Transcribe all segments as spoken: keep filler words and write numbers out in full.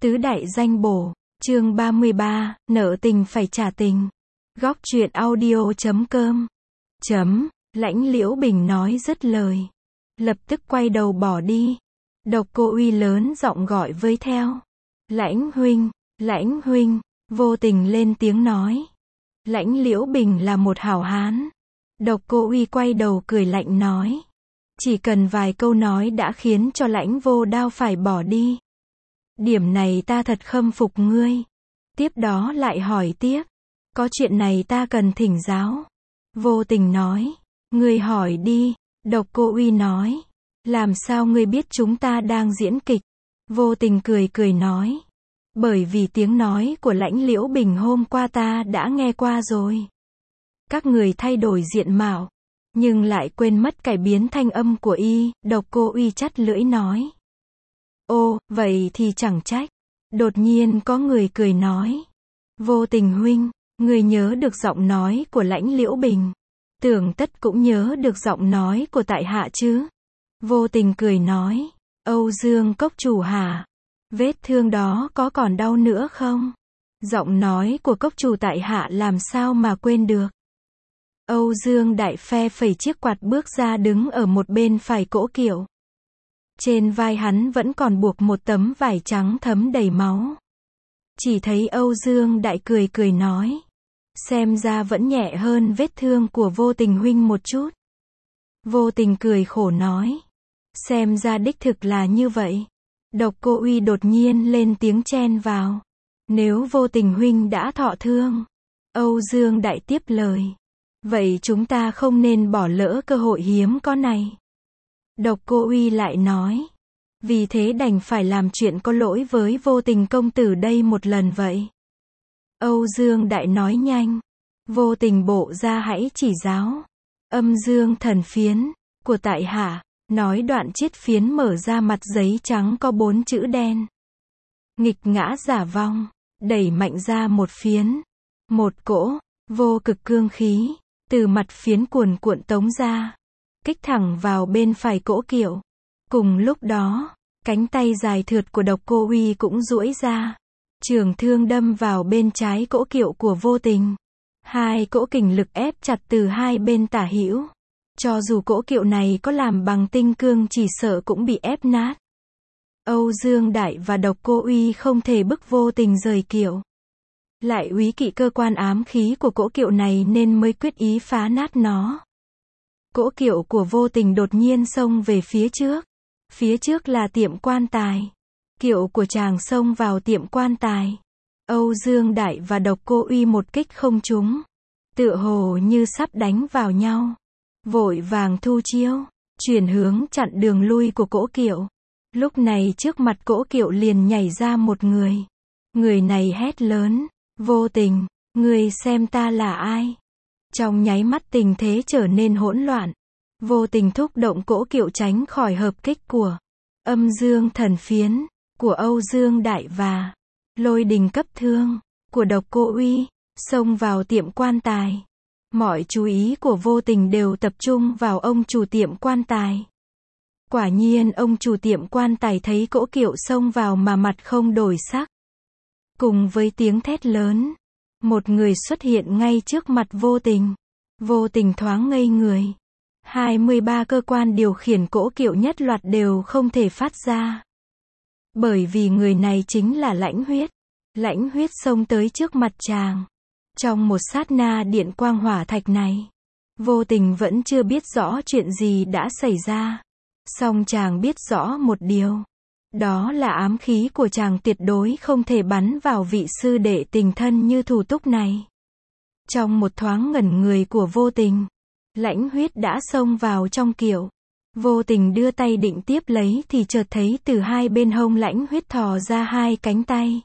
Tứ đại danh bổ, chương ba mươi ba, nợ tình phải trả tình. Góc truyện audio chấm com. Chấm, Lãnh Liễu Bình nói dứt lời. Lập tức quay đầu bỏ đi. Độc Cô Uy lớn giọng gọi với theo. Lãnh huynh, Lãnh huynh, vô tình lên tiếng nói. Lãnh Liễu Bình là một hảo hán. Độc Cô Uy quay đầu cười lạnh nói. Chỉ cần vài câu nói đã khiến cho Lãnh Vô Đao phải bỏ đi. Điểm này ta thật khâm phục ngươi. Tiếp đó lại hỏi tiếp. Có chuyện này ta cần thỉnh giáo. Vô Tình nói. Ngươi hỏi đi. Độc Cô Uy nói. Làm sao ngươi biết chúng ta đang diễn kịch? Vô Tình cười cười nói. Bởi vì tiếng nói của Lãnh Liễu Bình hôm qua ta đã nghe qua rồi. Các người thay đổi diện mạo, nhưng lại quên mất cải biến thanh âm của y. Độc Cô Uy chắt lưỡi nói. Ô, vậy thì chẳng trách. Đột nhiên có người cười nói. Vô Tình huynh, người nhớ được giọng nói của Lãnh Liễu Bình. Tưởng tất cũng nhớ được giọng nói của tại hạ chứ. Vô Tình cười nói. Âu Dương Cốc chủ hả? Vết thương đó có còn đau nữa không? Giọng nói của Cốc chủ tại hạ làm sao mà quên được? Âu Dương đại phe phẩy chiếc quạt bước ra đứng ở một bên phải cỗ kiệu. Trên vai hắn vẫn còn buộc một tấm vải trắng thấm đầy máu. Chỉ thấy Âu Dương đại cười cười nói. Xem ra vẫn nhẹ hơn vết thương của Vô Tình huynh một chút. Vô Tình cười khổ nói. Xem ra đích thực là như vậy. Độc Cô Uy đột nhiên lên tiếng chen vào. Nếu Vô Tình huynh đã thọ thương. Âu Dương đại tiếp lời. Vậy chúng ta không nên bỏ lỡ cơ hội hiếm có này. Độc Cô Uy lại nói. Vì thế đành phải làm chuyện có lỗi với Vô Tình công tử đây một lần vậy. Âu Dương đại nói nhanh. Vô Tình bộ ra hãy chỉ giáo. Âm dương thần phiến của tại hạ. Nói đoạn chiết phiến mở ra mặt giấy trắng có bốn chữ đen. Nghịch ngã giả vong. Đẩy mạnh ra một phiến. Một cỗ, vô cực cương khí. Từ mặt phiến cuồn cuộn tống ra. Kích thẳng vào bên phải cỗ kiệu. Cùng lúc đó, cánh tay dài thượt của Độc Cô Uy cũng duỗi ra. Trường thương đâm vào bên trái cỗ kiệu của Vô Tình. Hai cỗ kình lực ép chặt từ hai bên tả hữu. Cho dù cỗ kiệu này có làm bằng tinh cương chỉ sợ cũng bị ép nát. Âu Dương đại và Độc Cô Uy không thể bức Vô Tình rời kiệu. Lại úy kỵ cơ quan ám khí của cỗ kiệu này nên mới quyết ý phá nát nó. Cỗ kiệu của Vô Tình đột nhiên xông về phía trước. Phía trước là tiệm quan tài. Kiệu của chàng xông vào tiệm quan tài. Âu Dương đại và Độc Cô Uy một kích không trúng. Tựa hồ như sắp đánh vào nhau. Vội vàng thu chiêu. Chuyển hướng chặn đường lui của cỗ kiệu. Lúc này trước mặt cỗ kiệu liền nhảy ra một người. Người này hét lớn. Vô Tình, ngươi xem ta là ai? Trong nháy mắt tình thế trở nên hỗn loạn. Vô Tình thúc động cỗ kiệu tránh khỏi hợp kích của âm dương thần phiến của Âu Dương đại và lôi đình cấp thương của Độc Cô Uy, xông vào tiệm quan tài. Mọi chú ý của Vô Tình đều tập trung vào ông chủ tiệm quan tài. Quả nhiên ông chủ tiệm quan tài thấy cỗ kiệu xông vào mà mặt không đổi sắc. Cùng với tiếng thét lớn, một người xuất hiện ngay trước mặt Vô Tình. Vô Tình thoáng ngây người. hai mươi ba cơ quan điều khiển cỗ kiệu nhất loạt đều không thể phát ra. Bởi vì người này chính là Lãnh Huyết. Lãnh Huyết xông tới trước mặt chàng. Trong một sát na điện quang hỏa thạch này, Vô Tình vẫn chưa biết rõ chuyện gì đã xảy ra. Song chàng biết rõ một điều. Đó là ám khí của chàng tuyệt đối không thể bắn vào vị sư đệ tình thân như Thủ Túc này. Trong một thoáng ngẩn người của Vô Tình, Lãnh Huyết đã xông vào trong kiệu. Vô Tình đưa tay định tiếp lấy thì chợt thấy từ hai bên hông Lãnh Huyết thò ra hai cánh tay.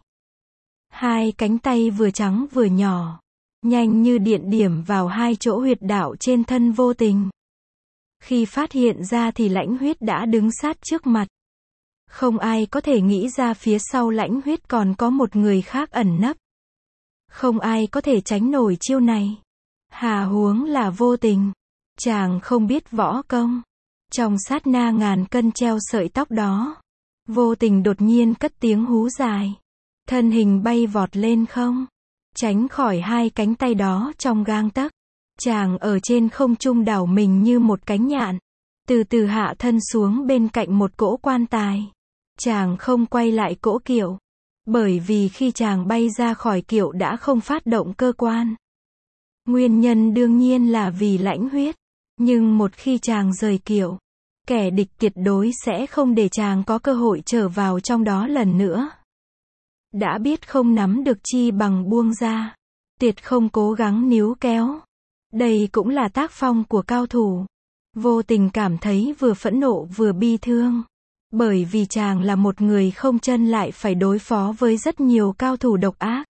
Hai cánh tay vừa trắng vừa nhỏ, nhanh như điện điểm vào hai chỗ huyệt đạo trên thân Vô Tình. Khi phát hiện ra thì Lãnh Huyết đã đứng sát trước mặt. Không ai có thể nghĩ ra phía sau Lãnh Huyết còn có một người khác ẩn nấp. Không ai có thể tránh nổi chiêu này. Hà huống là Vô Tình. Chàng không biết võ công. Trong sát na ngàn cân treo sợi tóc đó, Vô Tình đột nhiên cất tiếng hú dài. thân hình bay vọt lên không, tránh khỏi hai cánh tay đó trong gang tấc. Chàng ở trên không trung đảo mình như một cánh nhạn, từ từ hạ thân xuống bên cạnh một cỗ quan tài. Chàng không quay lại cỗ kiệu, bởi vì khi chàng bay ra khỏi kiệu đã không phát động cơ quan. Nguyên nhân đương nhiên là vì lãnh huyết, nhưng một khi chàng rời kiệu, kẻ địch tuyệt đối sẽ không để chàng có cơ hội trở vào trong đó lần nữa. Đã biết không nắm được chi bằng buông ra, tuyệt không cố gắng níu kéo. Đây cũng là tác phong của cao thủ. Vô Tình cảm thấy vừa phẫn nộ vừa bi thương, bởi vì chàng là một người không chân lại phải đối phó với rất nhiều cao thủ độc ác,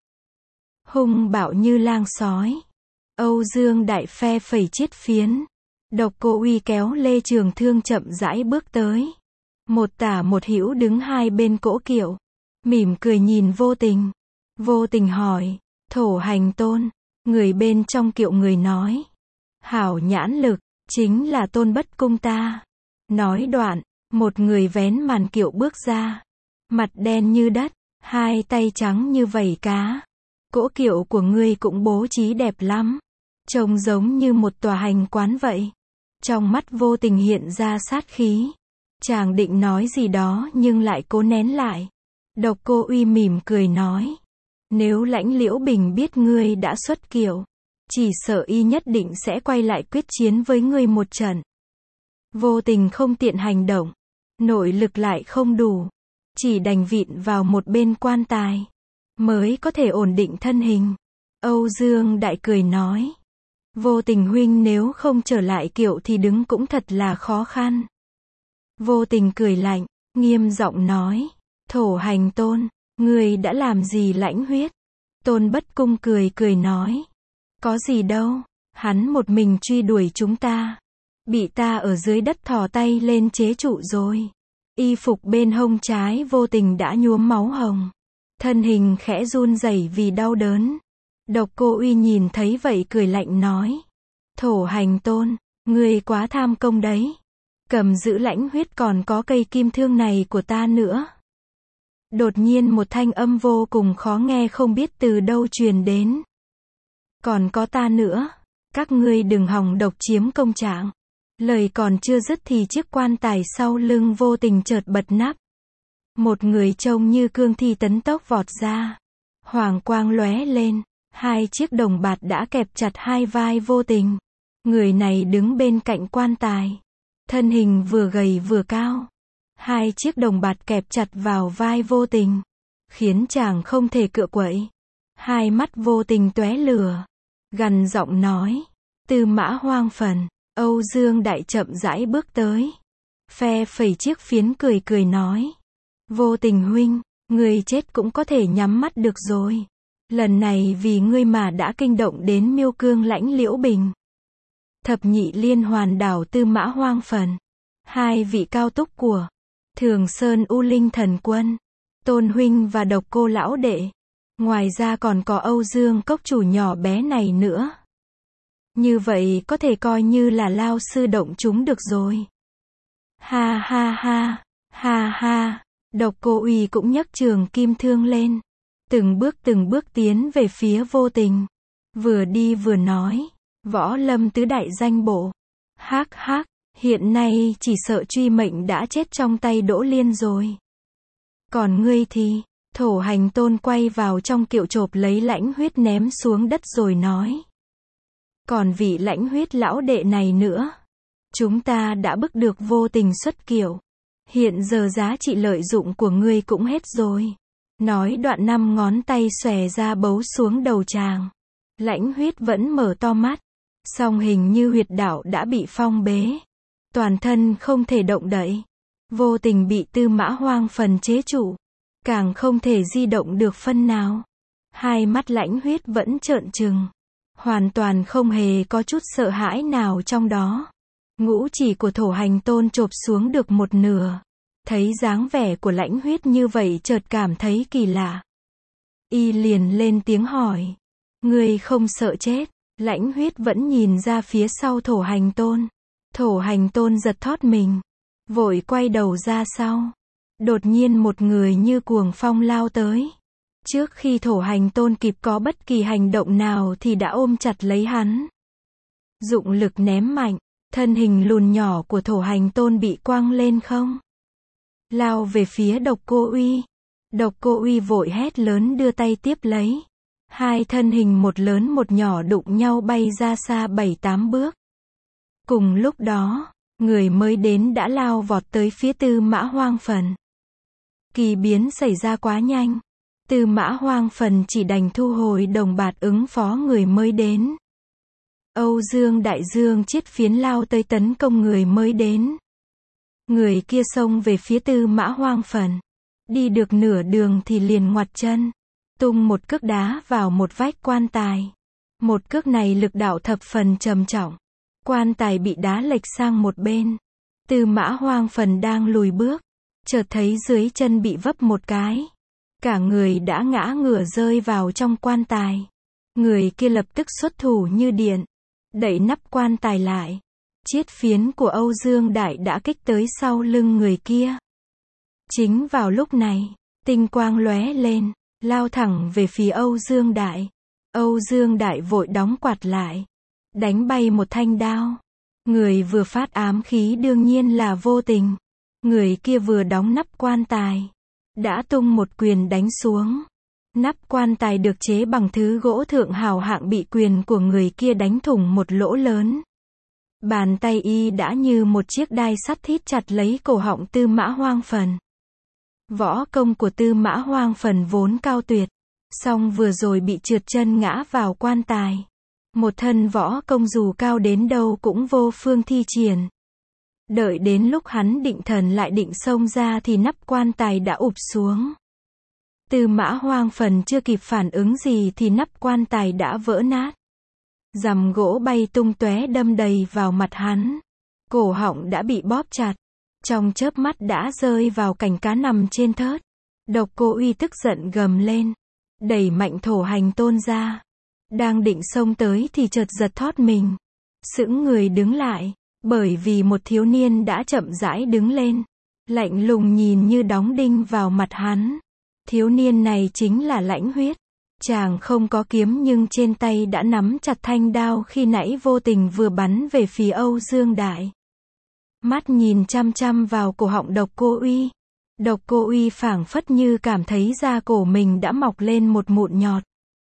hung bạo như lang sói. Âu Dương Đại phe phẩy chiết phiến, Độc Cô Uy kéo lê trường thương chậm rãi bước tới. Một tả một hữu đứng hai bên cỗ kiệu, mỉm cười nhìn Vô Tình. Vô Tình hỏi, Thổ Hành Tôn, người bên trong kiệu người nói, hảo nhãn lực, chính là Tôn Bất Cung ta. Nói đoạn, một người vén màn kiệu bước ra, mặt đen như đất, hai tay trắng như vảy cá. Cỗ kiệu của ngươi cũng bố trí đẹp lắm, trông giống như một tòa hành quán vậy. Trong mắt Vô Tình hiện ra sát khí. Chàng định nói gì đó nhưng lại cố nén lại. Độc Cô Uy mỉm cười nói, nếu Lãnh Liễu Bình biết ngươi đã xuất kiệu, chỉ sợ y nhất định sẽ quay lại quyết chiến với ngươi một trận. Vô Tình không tiện hành động, nội lực lại không đủ, chỉ đành vịn vào một bên quan tài, mới có thể ổn định thân hình. Âu Dương Đại cười nói, Vô Tình huynh nếu không trở lại kiệu thì đứng cũng thật là khó khăn. Vô Tình cười lạnh, nghiêm giọng nói, Thổ Hành Tôn, ngươi đã làm gì lãnh huyết? Tôn Bất Cung cười cười nói, có gì đâu, hắn một mình truy đuổi chúng ta, bị ta ở dưới đất thò tay lên chế trụ rồi. Y phục bên hông trái Vô Tình đã nhuốm máu hồng, thân hình khẽ run rẩy vì đau đớn. Độc Cô Uy nhìn thấy vậy cười lạnh nói, Thổ Hành Tôn, ngươi quá tham công đấy, cầm giữ lãnh huyết còn có cây kim thương này của ta nữa. Đột nhiên một thanh âm vô cùng khó nghe không biết từ đâu truyền đến. Còn có ta nữa, các ngươi đừng hòng độc chiếm công trạng. Lời còn chưa dứt thì chiếc quan tài sau lưng Vô Tình chợt bật nắp. Một người trông như cương thi tấn tốc vọt ra. Hoàng quang lóe lên, hai chiếc đồng bạt đã kẹp chặt hai vai Vô Tình. Người này đứng bên cạnh quan tài, thân hình vừa gầy vừa cao. Hai chiếc đồng bạt kẹp chặt vào vai Vô Tình, khiến chàng không thể cựa quậy. Hai mắt Vô Tình tóe lửa, gằn giọng nói, Tư Mã Hoang Phần. Âu Dương Đại chậm rãi bước tới, phe phẩy chiếc phiến cười cười nói, Vô Tình huynh, ngươi chết cũng có thể nhắm mắt được rồi. Lần này vì ngươi mà đã kinh động đến Miêu Cương Lãnh Liễu Bình, Thập Nhị Liên Hoàn Đảo Tư Mã Hoang Phần, hai vị cao túc của Thường Sơn U Linh Thần Quân, Tôn huynh và Độc Cô lão đệ. Ngoài ra còn có Âu Dương cốc chủ nhỏ bé này nữa. Như vậy có thể coi như là lao sư động chúng được rồi. Ha ha ha, ha ha. Độc Cô Uy cũng nhấc trường kim thương lên, từng bước từng bước tiến về phía Vô Tình, vừa đi vừa nói, Võ Lâm tứ đại danh bộ. Hắc hắc, hiện nay chỉ sợ truy mệnh đã chết trong tay Đỗ Liên rồi. Còn ngươi thì, Thổ Hành Tôn quay vào trong kiệu chộp lấy lãnh huyết ném xuống đất rồi nói, còn vị lãnh huyết lão đệ này nữa, chúng ta đã bức được Vô Tình xuất kiệu, hiện giờ giá trị lợi dụng của ngươi cũng hết rồi. Nói đoạn năm ngón tay xòe ra bấu xuống đầu chàng. Lãnh huyết vẫn mở to mắt, song hình như huyệt đạo đã bị phong bế, toàn thân không thể động đậy. Vô Tình bị Tư Mã Hoang Phần chế trụ, càng không thể di động được phân nào. Hai mắt lãnh huyết vẫn trợn trừng, hoàn toàn không hề có chút sợ hãi nào trong đó. Ngũ chỉ của Thổ Hành Tôn chộp xuống được một nửa. Thấy dáng vẻ của lãnh huyết như vậy chợt cảm thấy kỳ lạ. Y liền lên tiếng hỏi, ngươi không sợ chết? Lãnh huyết vẫn nhìn ra phía sau Thổ Hành Tôn. Thổ Hành Tôn giật thót mình, vội quay đầu ra sau. Đột nhiên một người như cuồng phong lao tới. Trước khi Thổ Hành Tôn kịp có bất kỳ hành động nào thì đã ôm chặt lấy hắn. Dụng lực ném mạnh, thân hình lùn nhỏ của Thổ Hành Tôn bị quăng lên không. Lao về phía Độc Cô Uy. Độc Cô Uy vội hét lớn đưa tay tiếp lấy. Hai thân hình một lớn một nhỏ đụng nhau bay ra xa bảy tám bước. Cùng lúc đó, người mới đến đã lao vọt tới phía Tư Mã Hoang Phần. Kỳ biến xảy ra quá nhanh. Tư Mã Hoang Phần chỉ đành thu hồi đồng bạt ứng phó người mới đến. Âu Dương Đại Dương chiết phiến lao tới tấn công người mới đến. Người kia xông về phía Tư Mã Hoang Phần. Đi được nửa đường thì liền ngoặt chân. Tung một cước đá vào một vách quan tài. Một cước này lực đạo thập phần trầm trọng. Quan tài bị đá lệch sang một bên. Tư Mã Hoang Phần đang lùi bước. Chợt thấy dưới chân bị vấp một cái. Cả người đã ngã ngửa rơi vào trong quan tài. Người kia lập tức xuất thủ như điện. Đẩy nắp quan tài lại. Chiết phiến của Âu Dương Đại đã kích tới sau lưng người kia. Chính vào lúc này, tinh quang lóe lên, lao thẳng về phía Âu Dương Đại. Âu Dương Đại vội đóng quạt lại. Đánh bay một thanh đao. Người vừa phát ám khí đương nhiên là Vô Tình. Người kia vừa đóng nắp quan tài. Đã tung một quyền đánh xuống. Nắp quan tài được chế bằng thứ gỗ thượng hào hạng bị quyền của người kia đánh thủng một lỗ lớn. Bàn tay y đã như một chiếc đai sắt thít chặt lấy cổ họng Tư Mã Hoang Phần. Võ công của Tư Mã Hoang Phần vốn cao tuyệt. Song vừa rồi bị trượt chân ngã vào quan tài. Một thân võ công dù cao đến đâu cũng vô phương thi triển. Đợi đến lúc hắn định thần lại định xông ra thì nắp quan tài đã ụp xuống. Tư Mã Hoang Phần chưa kịp phản ứng gì thì nắp quan tài đã vỡ nát. Rằm gỗ bay tung tóe đâm đầy vào mặt hắn. Cổ họng đã bị bóp chặt. Trong chớp mắt đã rơi vào cành cá nằm trên thớt. Độc Cô Uy tức giận gầm lên. Đẩy mạnh Thổ Hành Tôn ra. Đang định xông tới thì chợt giật thót mình. Sững người đứng lại. Bởi vì một thiếu niên đã chậm rãi đứng lên. Lạnh lùng nhìn như đóng đinh vào mặt hắn. Thiếu niên này chính là Lãnh Huyết. Chàng không có kiếm nhưng trên tay đã nắm chặt thanh đao khi nãy Vô Tình vừa bắn về phía Âu Dương Đại. Mắt nhìn chăm chăm vào cổ họng Độc Cô Uy. Độc Cô Uy phảng phất như cảm thấy da cổ mình đã mọc lên một mụn nhọt.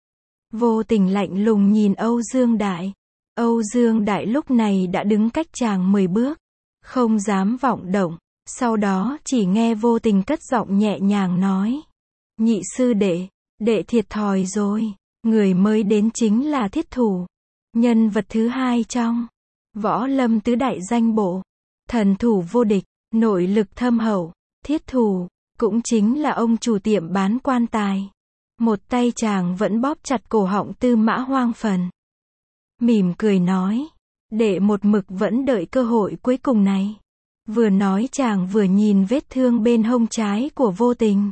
Vô Tình lạnh lùng nhìn Âu Dương Đại. Âu Dương Đại lúc này đã đứng cách chàng mười bước. Không dám vọng động. Sau đó chỉ nghe Vô Tình cất giọng nhẹ nhàng nói. Nhị sư đệ, đệ thiệt thòi rồi. Người mới đến chính là Thiết Thủ. Nhân vật thứ hai trong Võ Lâm tứ đại danh bộ. Thần thủ vô địch, nội lực thâm hậu. Thiết Thủ, cũng chính là ông chủ tiệm bán quan tài. Một tay chàng vẫn bóp chặt cổ họng Tư Mã Hoang Phần. Mỉm cười nói. Đệ một mực vẫn đợi cơ hội cuối cùng này. Vừa nói chàng vừa nhìn vết thương bên hông trái của Vô Tình.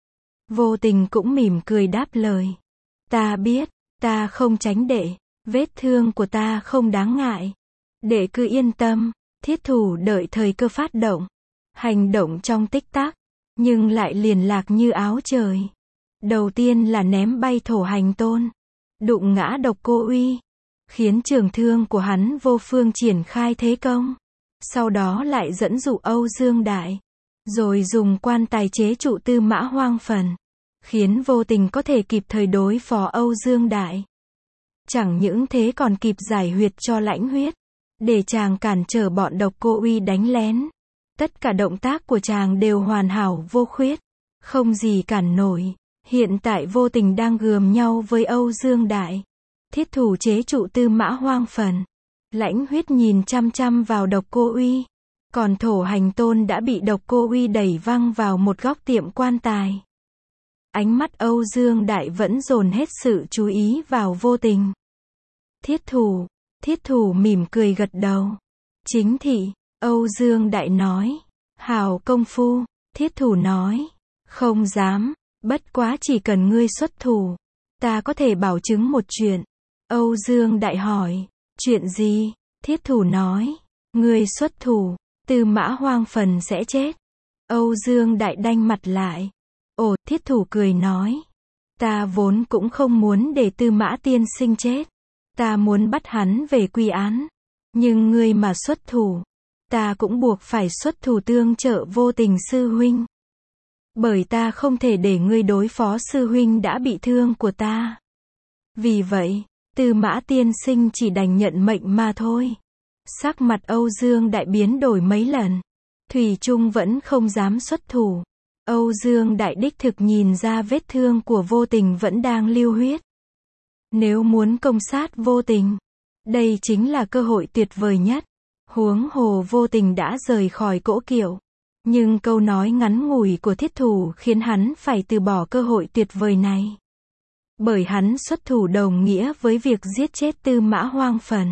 Vô Tình cũng mỉm cười đáp lời. Ta biết, ta không tránh đệ. Vết thương của ta không đáng ngại. Đệ cứ yên tâm. Thiết Thủ đợi thời cơ phát động. Hành động trong tích tắc. Nhưng lại liền lạc như áo trời. Đầu tiên là ném bay Thổ Hành Tôn. Đụng ngã Độc Cô Uy. Khiến trường thương của hắn vô phương triển khai thế công. Sau đó lại dẫn dụ Âu Dương Đại. Rồi dùng quan tài chế trụ Tư Mã Hoang Phần. Khiến Vô Tình có thể kịp thời đối phó Âu Dương Đại. Chẳng những thế còn kịp giải huyệt cho Lãnh Huyết. Để chàng cản trở bọn Độc Cô Uy đánh lén. Tất cả động tác của chàng đều hoàn hảo vô khuyết. Không gì cản nổi. Hiện tại Vô Tình đang gườm nhau với Âu Dương Đại. Thiết Thủ chế trụ Tư Mã Hoang Phần. Lãnh Huyết nhìn chăm chăm vào Độc Cô Uy. Còn Thổ Hành Tôn đã bị Độc Cô Uy đẩy văng vào một góc tiệm quan tài. Ánh mắt Âu Dương Đại vẫn dồn hết sự chú ý vào Vô Tình. Thiết Thủ. Thiết Thủ mỉm cười gật đầu. Chính thị. Âu Dương Đại nói. Hào công phu. Thiết Thủ nói. Không dám. Bất quá chỉ cần ngươi xuất thủ. Ta có thể bảo chứng một chuyện. Âu Dương Đại hỏi. Chuyện gì? Thiết Thủ nói. Ngươi xuất thủ. Tư Mã Hoang Phần sẽ chết. Âu Dương Đại đanh mặt lại. Ồ, Thiết Thủ cười nói. Ta vốn cũng không muốn để Tư Mã tiên sinh chết. Ta muốn bắt hắn về quy án. Nhưng ngươi mà xuất thủ, ta cũng buộc phải xuất thủ tương trợ Vô Tình sư huynh. Bởi ta không thể để ngươi đối phó sư huynh đã bị thương của ta. Vì vậy, Tư Mã tiên sinh chỉ đành nhận mệnh mà thôi. Sắc mặt Âu Dương Đại biến đổi mấy lần. Thủy chung vẫn không dám xuất thủ. Âu Dương Đại đích thực nhìn ra vết thương của Vô Tình vẫn đang lưu huyết. Nếu muốn công sát Vô Tình, đây chính là cơ hội tuyệt vời nhất. Huống hồ Vô Tình đã rời khỏi cỗ kiệu. Nhưng câu nói ngắn ngủi của thiết thủ khiến hắn phải từ bỏ cơ hội tuyệt vời này. Bởi hắn xuất thủ đồng nghĩa với việc giết chết Tư Mã Hoang Phần.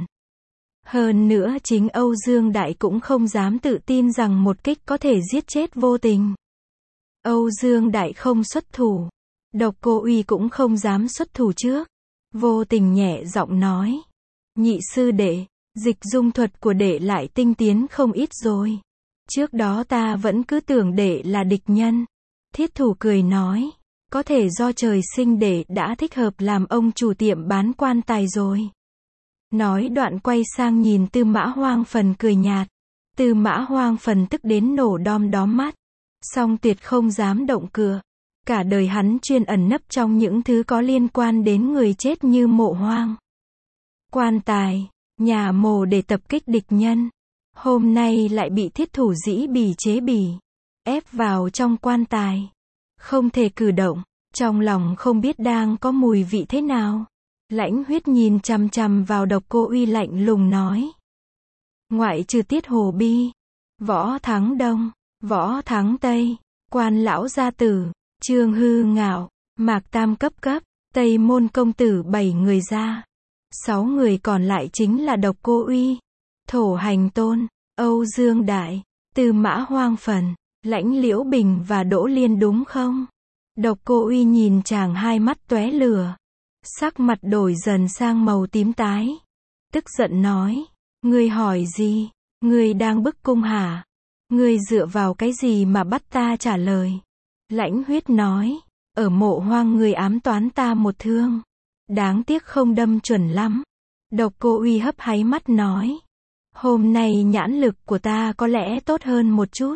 Hơn nữa chính Âu Dương Đại cũng không dám tự tin rằng một kích có thể giết chết Vô Tình. Âu Dương Đại không xuất thủ. Độc Cô Uy cũng không dám xuất thủ trước. Vô Tình nhẹ giọng nói. Nhị sư đệ, dịch dung thuật của đệ lại tinh tiến không ít rồi. Trước đó ta vẫn cứ tưởng đệ là địch nhân. Thiết thủ cười nói. Có thể do trời sinh đệ đã thích hợp làm ông chủ tiệm bán quan tài rồi. Nói đoạn quay sang nhìn Tư Mã Hoang Phần cười nhạt. Tư Mã Hoang Phần tức đến nổ đom đóm mắt. Song tuyệt không dám động cựa. Cả đời hắn chuyên ẩn nấp trong những thứ có liên quan đến người chết như mộ hoang, quan tài, nhà mồ để tập kích địch nhân. Hôm nay lại bị thiết thủ dĩ bỉ chế bỉ, ép vào trong quan tài. Không thể cử động, trong lòng không biết đang có mùi vị thế nào. Lãnh Huyết nhìn chằm chằm vào Độc Cô Uy lạnh lùng nói. Ngoại trừ Tiết Hồ Bi, Võ Thắng Đông, Võ Thắng Tây, Quan Lão Gia Tử, Trương Hư Ngạo, Mạc Tam Cấp Cấp, Tây Môn Công Tử bảy người ra. Sáu người còn lại chính là Độc Cô Uy, Thổ Hành Tôn, Âu Dương Đại, Tư Mã Hoang Phần, Lãnh Liễu Bình và Đỗ Liên đúng không? Độc Cô Uy nhìn chàng hai mắt tóe lửa. Sắc mặt đổi dần sang màu tím tái. Tức giận nói. Ngươi hỏi gì? Ngươi đang bức cung hả? Ngươi dựa vào cái gì mà bắt ta trả lời? Lãnh Huyết nói. Ở mộ hoang ngươi ám toán ta một thương. Đáng tiếc không đâm chuẩn lắm. Độc Cô Uy hấp háy mắt nói. Hôm nay nhãn lực của ta có lẽ tốt hơn một chút.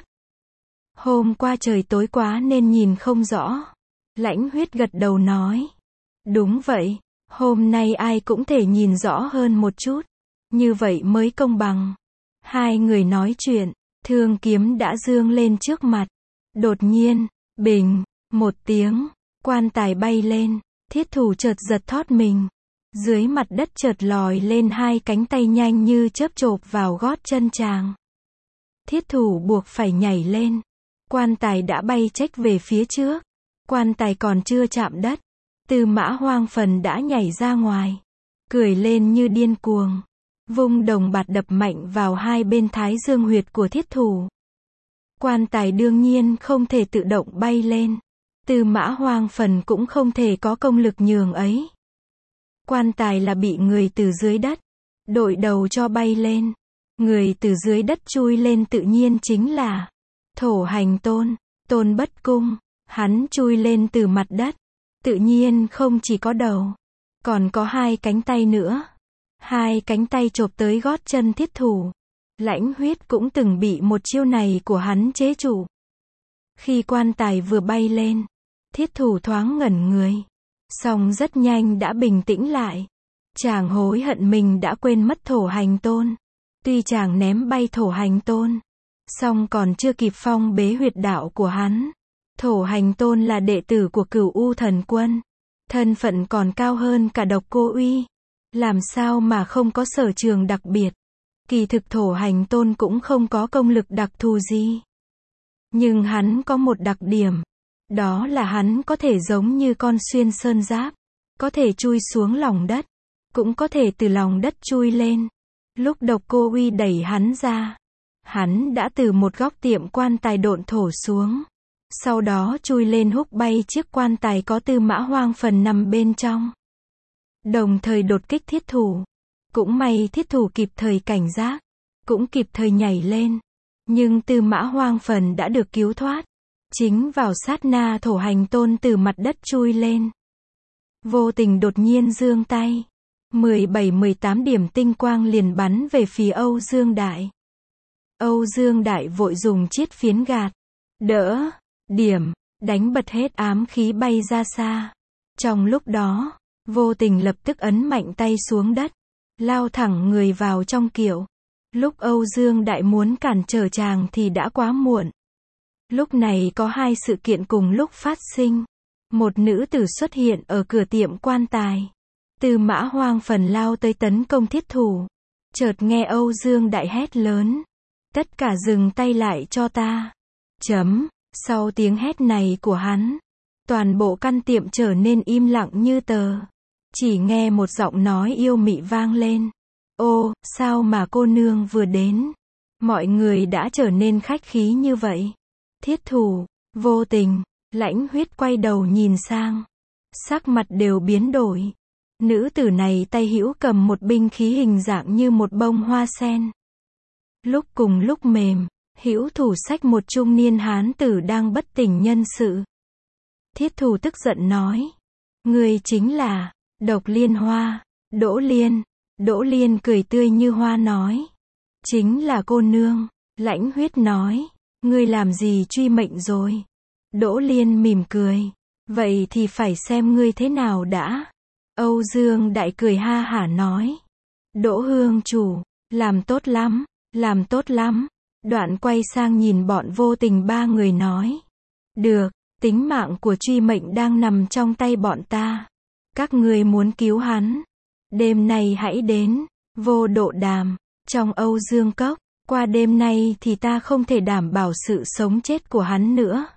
Hôm qua trời tối quá nên nhìn không rõ. Lãnh Huyết gật đầu nói. Đúng vậy, hôm nay ai cũng thể nhìn rõ hơn một chút. Như vậy mới công bằng. Hai người nói chuyện, thương kiếm đã dương lên trước mặt. Đột nhiên, bình, một tiếng, quan tài bay lên, thiết thủ chợt giật thót mình. Dưới mặt đất chợt lòi lên hai cánh tay nhanh như chớp chộp vào gót chân chàng. Thiết thủ buộc phải nhảy lên. Quan tài đã bay chếch về phía trước. Quan tài còn chưa chạm đất. Tư Mã Hoang Phần đã nhảy ra ngoài. Cười lên như điên cuồng. Vung đồng bạt đập mạnh vào hai bên thái dương huyệt của thiết thủ. Quan tài đương nhiên không thể tự động bay lên. Tư Mã Hoang Phần cũng không thể có công lực nhường ấy. Quan tài là bị người từ dưới đất đội đầu cho bay lên. Người từ dưới đất chui lên tự nhiên chính là Thổ Hành Tôn, Tôn Bất Cung. Hắn chui lên từ mặt đất. Tự nhiên không chỉ có đầu, còn có hai cánh tay nữa. Hai cánh tay chộp tới gót chân thiết thủ. Lãnh Huyết cũng từng bị một chiêu này của hắn chế trụ. Khi quan tài vừa bay lên, thiết thủ thoáng ngẩn người. Song rất nhanh đã bình tĩnh lại. Chàng hối hận mình đã quên mất Thổ Hành Tôn. Tuy chàng ném bay Thổ Hành Tôn, song còn chưa kịp phong bế huyệt đạo của hắn. Thổ Hành Tôn là đệ tử của Cửu U Thần Quân. Thân phận còn cao hơn cả Độc Cô Uy. Làm sao mà không có sở trường đặc biệt. Kỳ thực Thổ Hành Tôn cũng không có công lực đặc thù gì. Nhưng hắn có một đặc điểm. Đó là hắn có thể giống như con xuyên sơn giáp. Có thể chui xuống lòng đất. Cũng có thể từ lòng đất chui lên. Lúc Độc Cô Uy đẩy hắn ra, hắn đã từ một góc tiệm quan tài độn thổ xuống. Sau đó chui lên húc bay chiếc quan tài có Tư Mã Hoang Phần nằm bên trong. Đồng thời đột kích thiết thủ. Cũng may thiết thủ kịp thời cảnh giác. Cũng kịp thời nhảy lên. Nhưng Tư Mã Hoang Phần đã được cứu thoát. Chính vào sát na Thổ Hành Tôn từ mặt đất chui lên. Vô Tình đột nhiên giương tay. mười bảy mười tám điểm tinh quang liền bắn về phía Âu Dương Đại. Âu Dương Đại vội dùng chiết phiến gạt. Đỡ. Điểm. Đánh bật hết ám khí bay ra xa. Trong lúc đó, Vô Tình lập tức ấn mạnh tay xuống đất. Lao thẳng người vào trong kiệu. Lúc Âu Dương Đại muốn cản trở chàng thì đã quá muộn. Lúc này có hai sự kiện cùng lúc phát sinh. Một nữ tử xuất hiện ở cửa tiệm quan tài. Tư Mã Hoang Phần lao tới tấn công thiết thủ. Chợt nghe Âu Dương Đại hét lớn. Tất cả dừng tay lại cho ta. Chấm. Sau tiếng hét này của hắn, toàn bộ căn tiệm trở nên im lặng như tờ. Chỉ nghe một giọng nói yêu mị vang lên. Ô, sao mà cô nương vừa đến? Mọi người đã trở nên khách khí như vậy. Thiết thủ, Vô Tình, Lãnh Huyết quay đầu nhìn sang. Sắc mặt đều biến đổi. Nữ tử này tay hữu cầm một binh khí hình dạng như một bông hoa sen. Lúc cùng lúc mềm, hữu thủ xách một trung niên hán tử đang bất tỉnh nhân sự. Thiết thủ tức giận nói. Người chính là Độc Liên Hoa, Đỗ Liên. Đỗ Liên cười tươi như hoa nói. Chính là cô nương. Lãnh Huyết nói. Ngươi làm gì truy mệnh rồi? Đỗ Liên mỉm cười. Vậy thì phải xem ngươi thế nào đã. Âu Dương Đại cười ha hả nói. Đỗ Hương chủ, làm tốt lắm, làm tốt lắm. Đoạn quay sang nhìn bọn Vô Tình ba người nói. Được, tính mạng của truy mệnh đang nằm trong tay bọn ta. Các ngươi muốn cứu hắn. Đêm nay hãy đến, Vô Độ Đàm, trong Âu Dương Cốc. Qua đêm nay thì ta không thể đảm bảo sự sống chết của hắn nữa.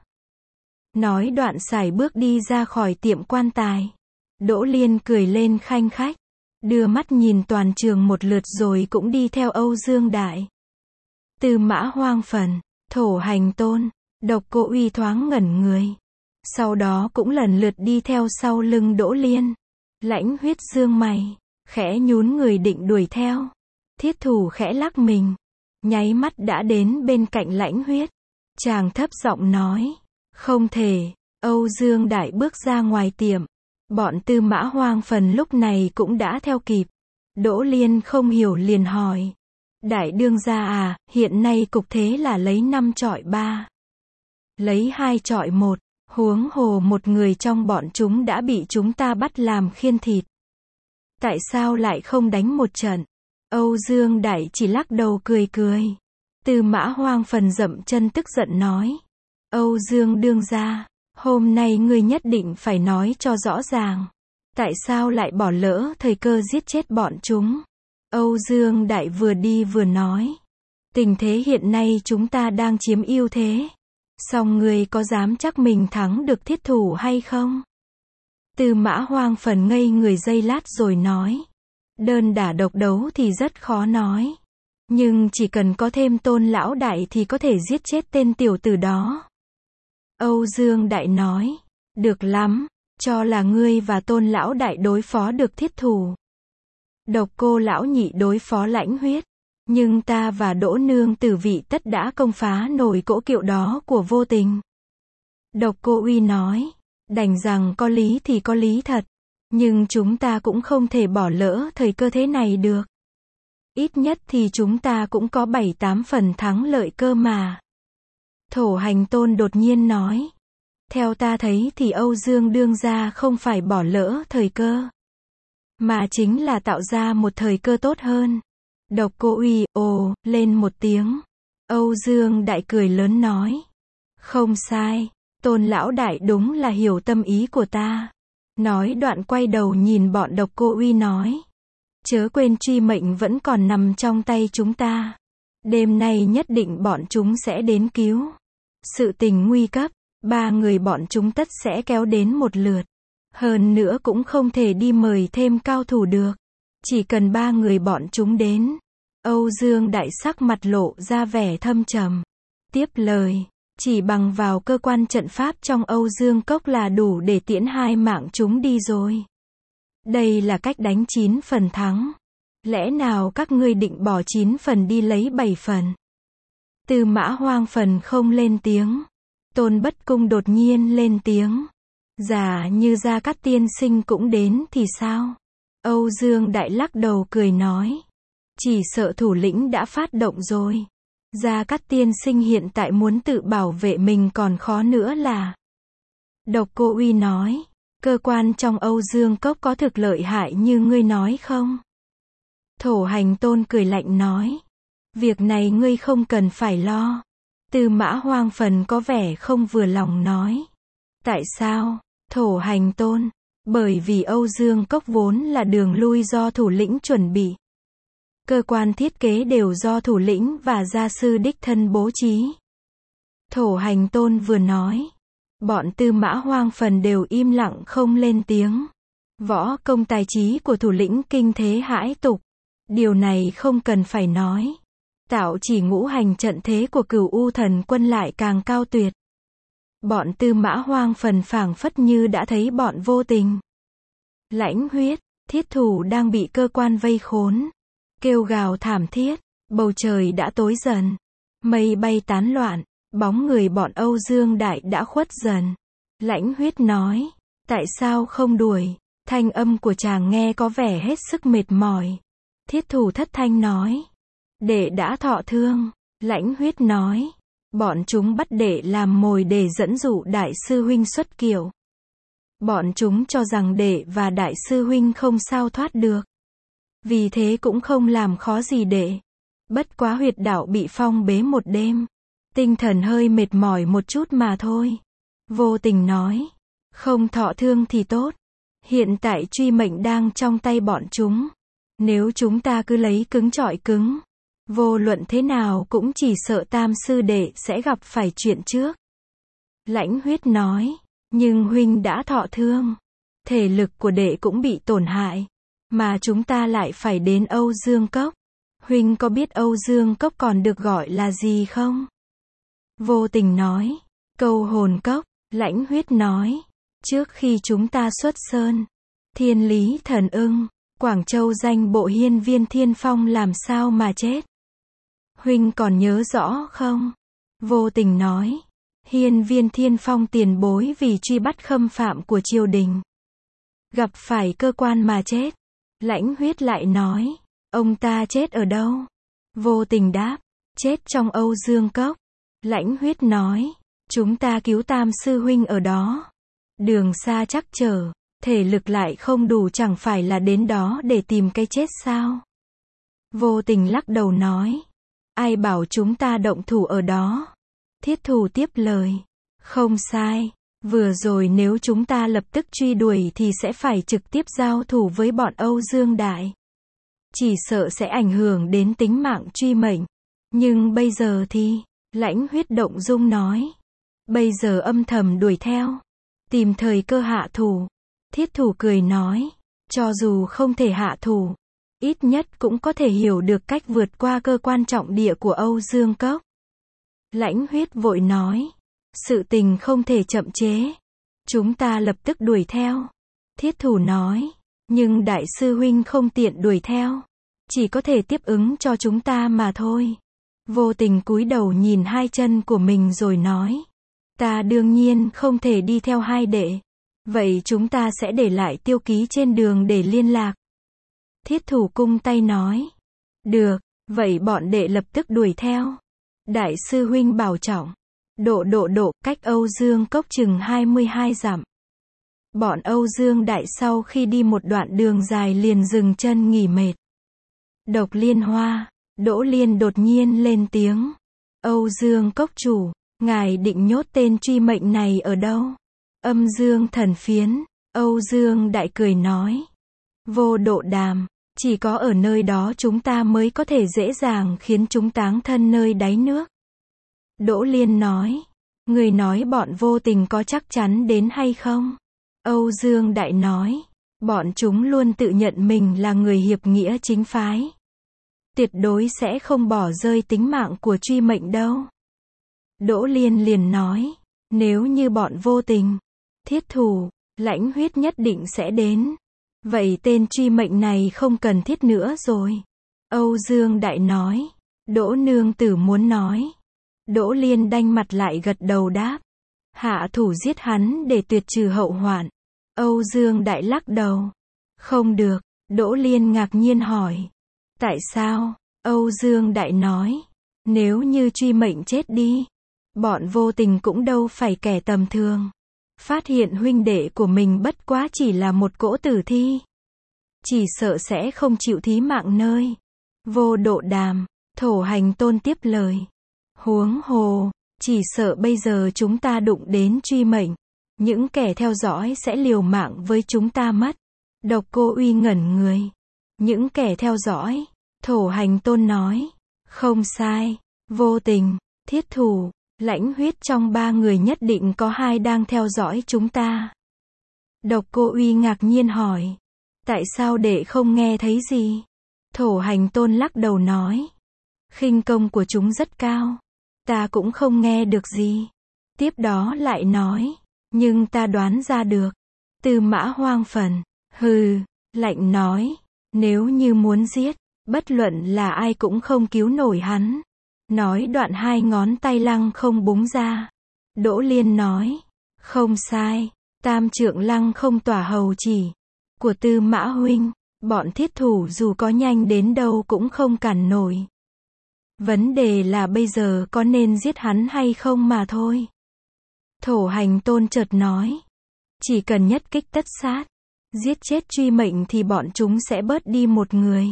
Nói đoạn sải bước đi ra khỏi tiệm quan tài. Đỗ Liên cười lên khanh khách. Đưa mắt nhìn toàn trường một lượt rồi cũng đi theo Âu Dương Đại. Tư Mã Hoang Phần, Thổ Hành Tôn, Độc Cô Uy thoáng ngẩn người. Sau đó cũng lần lượt đi theo sau lưng Đỗ Liên. Lãnh Huyết dương mày, khẽ nhún người định đuổi theo. Thiết thủ khẽ lắc mình, nháy mắt đã đến bên cạnh Lãnh Huyết. Chàng thấp giọng nói. Không thể. Âu Dương Đại bước ra ngoài tiệm. Bọn Tư Mã Hoang Phần lúc này cũng đã theo kịp. Đỗ Liên không hiểu liền hỏi. Đại đương gia à, hiện nay cục thế là lấy năm chọi ba. Lấy hai chọi một, huống hồ một người trong bọn chúng đã bị chúng ta bắt làm khiên thịt. Tại sao lại không đánh một trận? Âu Dương Đại chỉ lắc đầu cười cười. Tư Mã Hoang Phần dậm chân tức giận nói. Âu Dương đương gia, hôm nay ngươi nhất định phải nói cho rõ ràng. Tại sao lại bỏ lỡ thời cơ giết chết bọn chúng? Âu Dương Đại vừa đi vừa nói. Tình thế hiện nay chúng ta đang chiếm ưu thế. Song ngươi có dám chắc mình thắng được thiết thủ hay không? Tư Mã Hoang Phần ngây người giây lát rồi nói. Đơn đả độc đấu thì rất khó nói. Nhưng chỉ cần có thêm Tôn lão đại thì có thể giết chết tên tiểu tử đó. Âu Dương Đại nói. Được lắm, cho là ngươi và Tôn lão đại đối phó được thiết thủ. Độc Cô lão nhị đối phó Lãnh Huyết. Nhưng ta và Đỗ nương tử vị tất đã công phá nổi cỗ kiệu đó của Vô Tình. Độc Cô Uy nói. Đành rằng có lý thì có lý thật. Nhưng chúng ta cũng không thể bỏ lỡ thời cơ thế này được. Ít nhất thì chúng ta cũng có bảy tám phần thắng lợi cơ mà. Thổ Hành Tôn đột nhiên nói. Theo ta thấy thì Âu Dương đương gia không phải bỏ lỡ thời cơ, mà chính là tạo ra một thời cơ tốt hơn. Độc Cô Uy ồ lên một tiếng. Âu Dương Đại cười lớn nói. Không sai, Tôn lão đại đúng là hiểu tâm ý của ta. Nói đoạn quay đầu nhìn bọn Độc Cô Uy nói. Chớ quên truy mệnh vẫn còn nằm trong tay chúng ta. Đêm nay nhất định bọn chúng sẽ đến cứu. Sự tình nguy cấp, ba người bọn chúng tất sẽ kéo đến một lượt. Hơn nữa cũng không thể đi mời thêm cao thủ được. Chỉ cần ba người bọn chúng đến. Âu Dương Đại sắc mặt lộ ra vẻ thâm trầm. Tiếp lời, chỉ bằng vào cơ quan trận pháp trong Âu Dương Cốc là đủ để tiễn hai mạng chúng đi rồi. Đây là cách đánh chín phần thắng. Lẽ nào các ngươi định bỏ chín phần đi lấy bảy phần? Tư Mã Hoang Phần không lên tiếng. Tôn Bất Cung đột nhiên lên tiếng. Giả như Gia Cát tiên sinh cũng đến thì sao? Âu Dương Đại lắc đầu cười nói. Chỉ sợ thủ lĩnh đã phát động rồi. Gia Cát tiên sinh hiện tại muốn tự bảo vệ mình còn khó nữa là. Độc Cô Uy nói. Cơ quan trong Âu Dương Cốc có thực lợi hại như ngươi nói không? Thổ Hành Tôn cười lạnh nói. Việc này ngươi không cần phải lo. Tư Mã Hoang Phần có vẻ không vừa lòng nói. Tại sao? Thổ Hành Tôn. Bởi vì Âu Dương Cốc vốn là đường lui do thủ lĩnh chuẩn bị. Cơ quan thiết kế đều do thủ lĩnh và gia sư đích thân bố trí. Thổ Hành Tôn vừa nói. Bọn Tư Mã Hoang Phần đều im lặng không lên tiếng. Võ công tài trí của thủ lĩnh kinh thế hãi tục. Điều này không cần phải nói. Tạo chỉ ngũ hành trận thế của Cửu U Thần Quân lại càng cao tuyệt. Bọn Tư Mã Hoang Phần phảng phất như đã thấy bọn vô tình. Lãnh Huyết, Thiết Thủ đang bị cơ quan vây khốn. Kêu gào thảm thiết, bầu trời đã tối dần. Mây bay tán loạn, bóng người bọn Âu Dương Đại đã khuất dần. Lãnh Huyết nói, tại sao không đuổi? Thanh âm của chàng nghe có vẻ hết sức mệt mỏi. Thiết Thủ thất thanh nói, đệ đã thọ thương. Lãnh Huyết nói, bọn chúng bắt đệ làm mồi để dẫn dụ đại sư huynh xuất kiệu. Bọn chúng cho rằng đệ và đại sư huynh không sao thoát được. Vì thế cũng không làm khó gì đệ. Bất quá huyệt đạo bị phong bế một đêm. Tinh thần hơi mệt mỏi một chút mà thôi. Vô Tình nói, không thọ thương thì tốt. Hiện tại truy mệnh đang trong tay bọn chúng. Nếu chúng ta cứ lấy cứng chọi cứng, vô luận thế nào cũng chỉ sợ Tam sư đệ sẽ gặp phải chuyện trước. Lãnh Huyết nói, nhưng huynh đã thọ thương. Thể lực của đệ cũng bị tổn hại. Mà chúng ta lại phải đến Âu Dương Cốc. Huynh có biết Âu Dương Cốc còn được gọi là gì không? Vô Tình nói, Câu Hồn Cốc. Lãnh Huyết nói, trước khi chúng ta xuất sơn, Thiên Lý Thần Ưng, Quảng Châu danh bộ hiên viên Thiên Phong làm sao mà chết? Huynh còn nhớ rõ không? Vô Tình nói, hiên viên Thiên Phong tiền bối vì truy bắt khâm phạm của triều đình. Gặp phải cơ quan mà chết. Lãnh Huyết lại nói, ông ta chết ở đâu? Vô Tình đáp, chết trong Âu Dương Cốc. Lãnh Huyết nói, chúng ta cứu Tam sư huynh ở đó. Đường xa chắc trở, thể lực lại không đủ, chẳng phải là đến đó để tìm cái chết sao? Vô Tình lắc đầu nói, ai bảo chúng ta động thủ ở đó? Thiết Thủ tiếp lời, không sai. Vừa rồi nếu chúng ta lập tức truy đuổi thì sẽ phải trực tiếp giao thủ với bọn Âu Dương Đại. Chỉ sợ sẽ ảnh hưởng đến tính mạng truy mệnh. Nhưng bây giờ thì, Lãnh Huyết động dung nói. Bây giờ âm thầm đuổi theo. Tìm thời cơ hạ thủ. Thiết Thủ cười nói. Cho dù không thể hạ thủ, ít nhất cũng có thể hiểu được cách vượt qua cơ quan trọng địa của Âu Dương Cốc. Lãnh Huyết vội nói. Sự tình không thể chậm chế. Chúng ta lập tức đuổi theo. Thiết Thủ nói. Nhưng đại sư huynh không tiện đuổi theo. Chỉ có thể tiếp ứng cho chúng ta mà thôi. Vô Tình cúi đầu nhìn hai chân của mình rồi nói. Ta đương nhiên không thể đi theo hai đệ. Vậy chúng ta sẽ để lại tiêu ký trên đường để liên lạc. Thiết Thủ cung tay nói. Được, vậy bọn đệ lập tức đuổi theo. Đại sư huynh bảo trọng. Độ độ độ, cách Âu Dương Cốc chừng hai mươi hai dặm. Bọn Âu Dương Đại sau khi đi một đoạn đường dài liền dừng chân nghỉ mệt. Độc Liên Hoa, Đỗ Liên đột nhiên lên tiếng. Âu Dương Cốc chủ, ngài định nhốt tên truy mệnh này ở đâu? Âm Dương Thần Phiến. Âu Dương Đại cười nói. Vô Độ Đàm, chỉ có ở nơi đó chúng ta mới có thể dễ dàng khiến chúng táng thân nơi đáy nước. Đỗ Liên nói. Người nói bọn Vô Tình có chắc chắn đến hay không? Âu Dương Đại nói. Bọn chúng luôn tự nhận mình là người hiệp nghĩa chính phái. Tuyệt đối sẽ không bỏ rơi tính mạng của truy mệnh đâu. Đỗ Liên liền nói. Nếu như bọn Vô Tình, Thiết Thủ, Lãnh Huyết nhất định sẽ đến. Vậy tên truy mệnh này không cần thiết nữa rồi. Âu Dương Đại nói. Đỗ nương tử muốn nói. Đỗ Liên đanh mặt lại gật đầu đáp. hạ thủ giết hắn để tuyệt trừ hậu hoạn. Âu Dương Đại lắc đầu. Không được, Đỗ Liên ngạc nhiên hỏi. Tại sao? Âu Dương Đại nói. Nếu như truy mệnh chết đi, bọn vô tình cũng đâu phải kẻ tầm thường. Phát hiện huynh đệ của mình bất quá chỉ là một cỗ tử thi, chỉ sợ sẽ không chịu thí mạng nơi Vô Độ Đàm. Thổ Hành Tôn tiếp lời. Huống hồ, chỉ sợ bây giờ chúng ta đụng đến truy mệnh, những kẻ theo dõi sẽ liều mạng với chúng ta mất. Độc Cô Uy ngẩn người. Những kẻ theo dõi. Thổ Hành Tôn nói. Không sai. Vô tình, Thiết Thủ, Lãnh Huyết trong ba người nhất định có hai đang theo dõi chúng ta. Độc Cô Uy ngạc nhiên hỏi. Tại sao đệ không nghe thấy gì? Thổ Hành Tôn lắc đầu nói. Khinh công của chúng rất cao. Ta cũng không nghe được gì. Tiếp đó lại nói. Nhưng ta đoán ra được. Tư Mã Hoang Phần. Hừ, lạnh nói. Nếu như muốn giết, bất luận là ai cũng không cứu nổi hắn. Nói đoạn hai ngón tay lăng không búng ra. Đỗ Liên nói. Không sai. Tam trượng lăng không tỏa hầu chỉ của Tư Mã huynh. Bọn thiết thủ dù có nhanh đến đâu cũng không cản nổi. Vấn đề là bây giờ có nên giết hắn hay không mà thôi. Thổ Hành Tôn chợt nói. Chỉ cần nhất kích tất sát, giết chết truy mệnh thì bọn chúng sẽ bớt đi một người.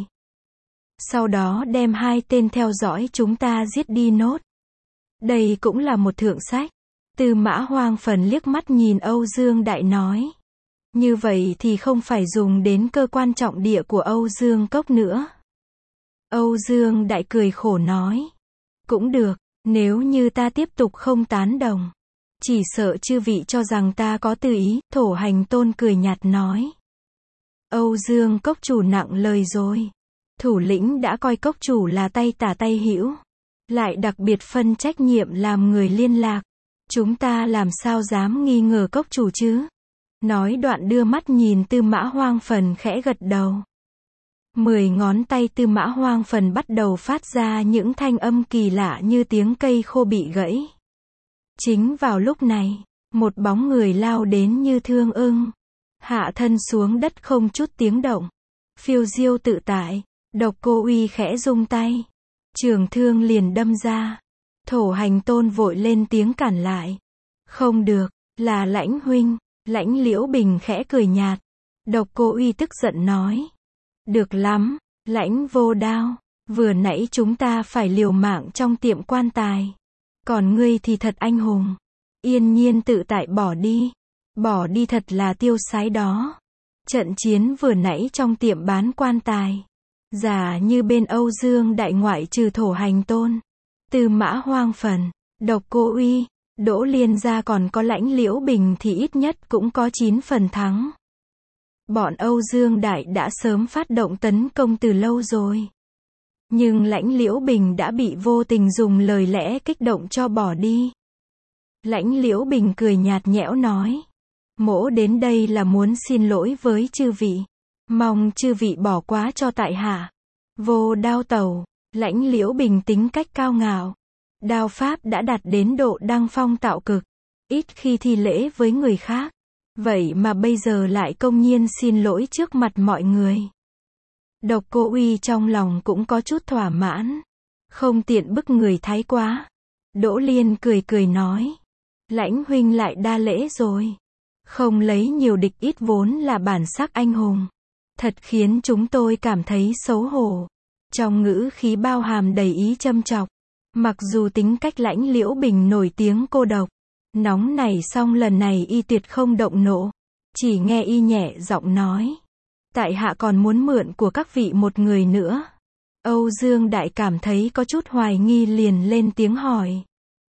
Sau đó đem hai tên theo dõi chúng ta giết đi nốt. Đây cũng là một thượng sách. Tư Mã Hoang Phần liếc mắt nhìn Âu Dương Đại nói. Như vậy thì không phải dùng đến cơ quan trọng địa của Âu Dương Cốc nữa. Âu Dương Đại cười khổ nói. Cũng được, nếu như ta tiếp tục không tán đồng, chỉ sợ chư vị cho rằng ta có tư ý. Thổ Hành Tôn cười nhạt nói. Âu Dương Cốc chủ nặng lời rồi. Thủ lĩnh đã coi cốc chủ là tay tả tay hữu, lại đặc biệt phân trách nhiệm làm người liên lạc. Chúng ta làm sao dám nghi ngờ cốc chủ chứ? Nói đoạn đưa mắt nhìn Tư Mã Hoang Phần khẽ gật đầu. Mười ngón tay Tư Mã Hoang Phần bắt đầu phát ra những thanh âm kỳ lạ như tiếng cây khô bị gãy. Chính vào lúc này, một bóng người lao đến như thương ưng, hạ thân xuống đất không chút tiếng động, phiêu diêu tự tại. Độc Cô Uy khẽ rung tay, trường thương liền đâm ra. Thổ Hành Tôn vội lên tiếng cản lại. Không được, là Lãnh huynh. Lãnh Liễu Bình khẽ cười nhạt. Độc Cô Uy tức giận nói. Được lắm, Lãnh Vô Đao, vừa nãy chúng ta phải liều mạng trong tiệm quan tài, còn ngươi thì thật anh hùng, yên nhiên tự tại bỏ đi. Bỏ đi thật là tiêu sái đó. Trận chiến vừa nãy trong tiệm bán quan tài, giả như bên Âu Dương Đại ngoại trừ Thổ Hành Tôn, Tư Mã Hoang Phần, Độc Cô Uy, Đỗ Liên ra còn có Lãnh Liễu Bình thì ít nhất cũng có chín phần thắng. Bọn Âu Dương Đại đã sớm phát động tấn công từ lâu rồi. Nhưng Lãnh Liễu Bình đã bị vô tình dùng lời lẽ kích động cho bỏ đi. Lãnh Liễu Bình cười nhạt nhẽo nói. Mỗ đến đây là muốn xin lỗi với chư vị. Mong chư vị bỏ qua cho tại hạ. Vô Đao tẩu, Lãnh Liễu Bình tính cách cao ngạo. Đao pháp đã đạt đến độ đăng phong tạo cực. Ít khi thi lễ với người khác. Vậy mà bây giờ lại công nhiên xin lỗi trước mặt mọi người. Độc Cô Uy trong lòng cũng có chút thỏa mãn. Không tiện bức người thái quá. Đỗ Liên cười cười nói. Lãnh huynh lại đa lễ rồi. Không lấy nhiều địch ít vốn là bản sắc anh hùng. Thật khiến chúng tôi cảm thấy xấu hổ. Trong ngữ khí bao hàm đầy ý châm chọc. Mặc dù tính cách Lãnh Liễu Bình nổi tiếng cô độc, nóng nảy song lần này y tuyệt không động nộ. Chỉ nghe y nhẹ giọng nói. Tại hạ còn muốn mượn của các vị một người nữa. Âu Dương Đại cảm thấy có chút hoài nghi liền lên tiếng hỏi.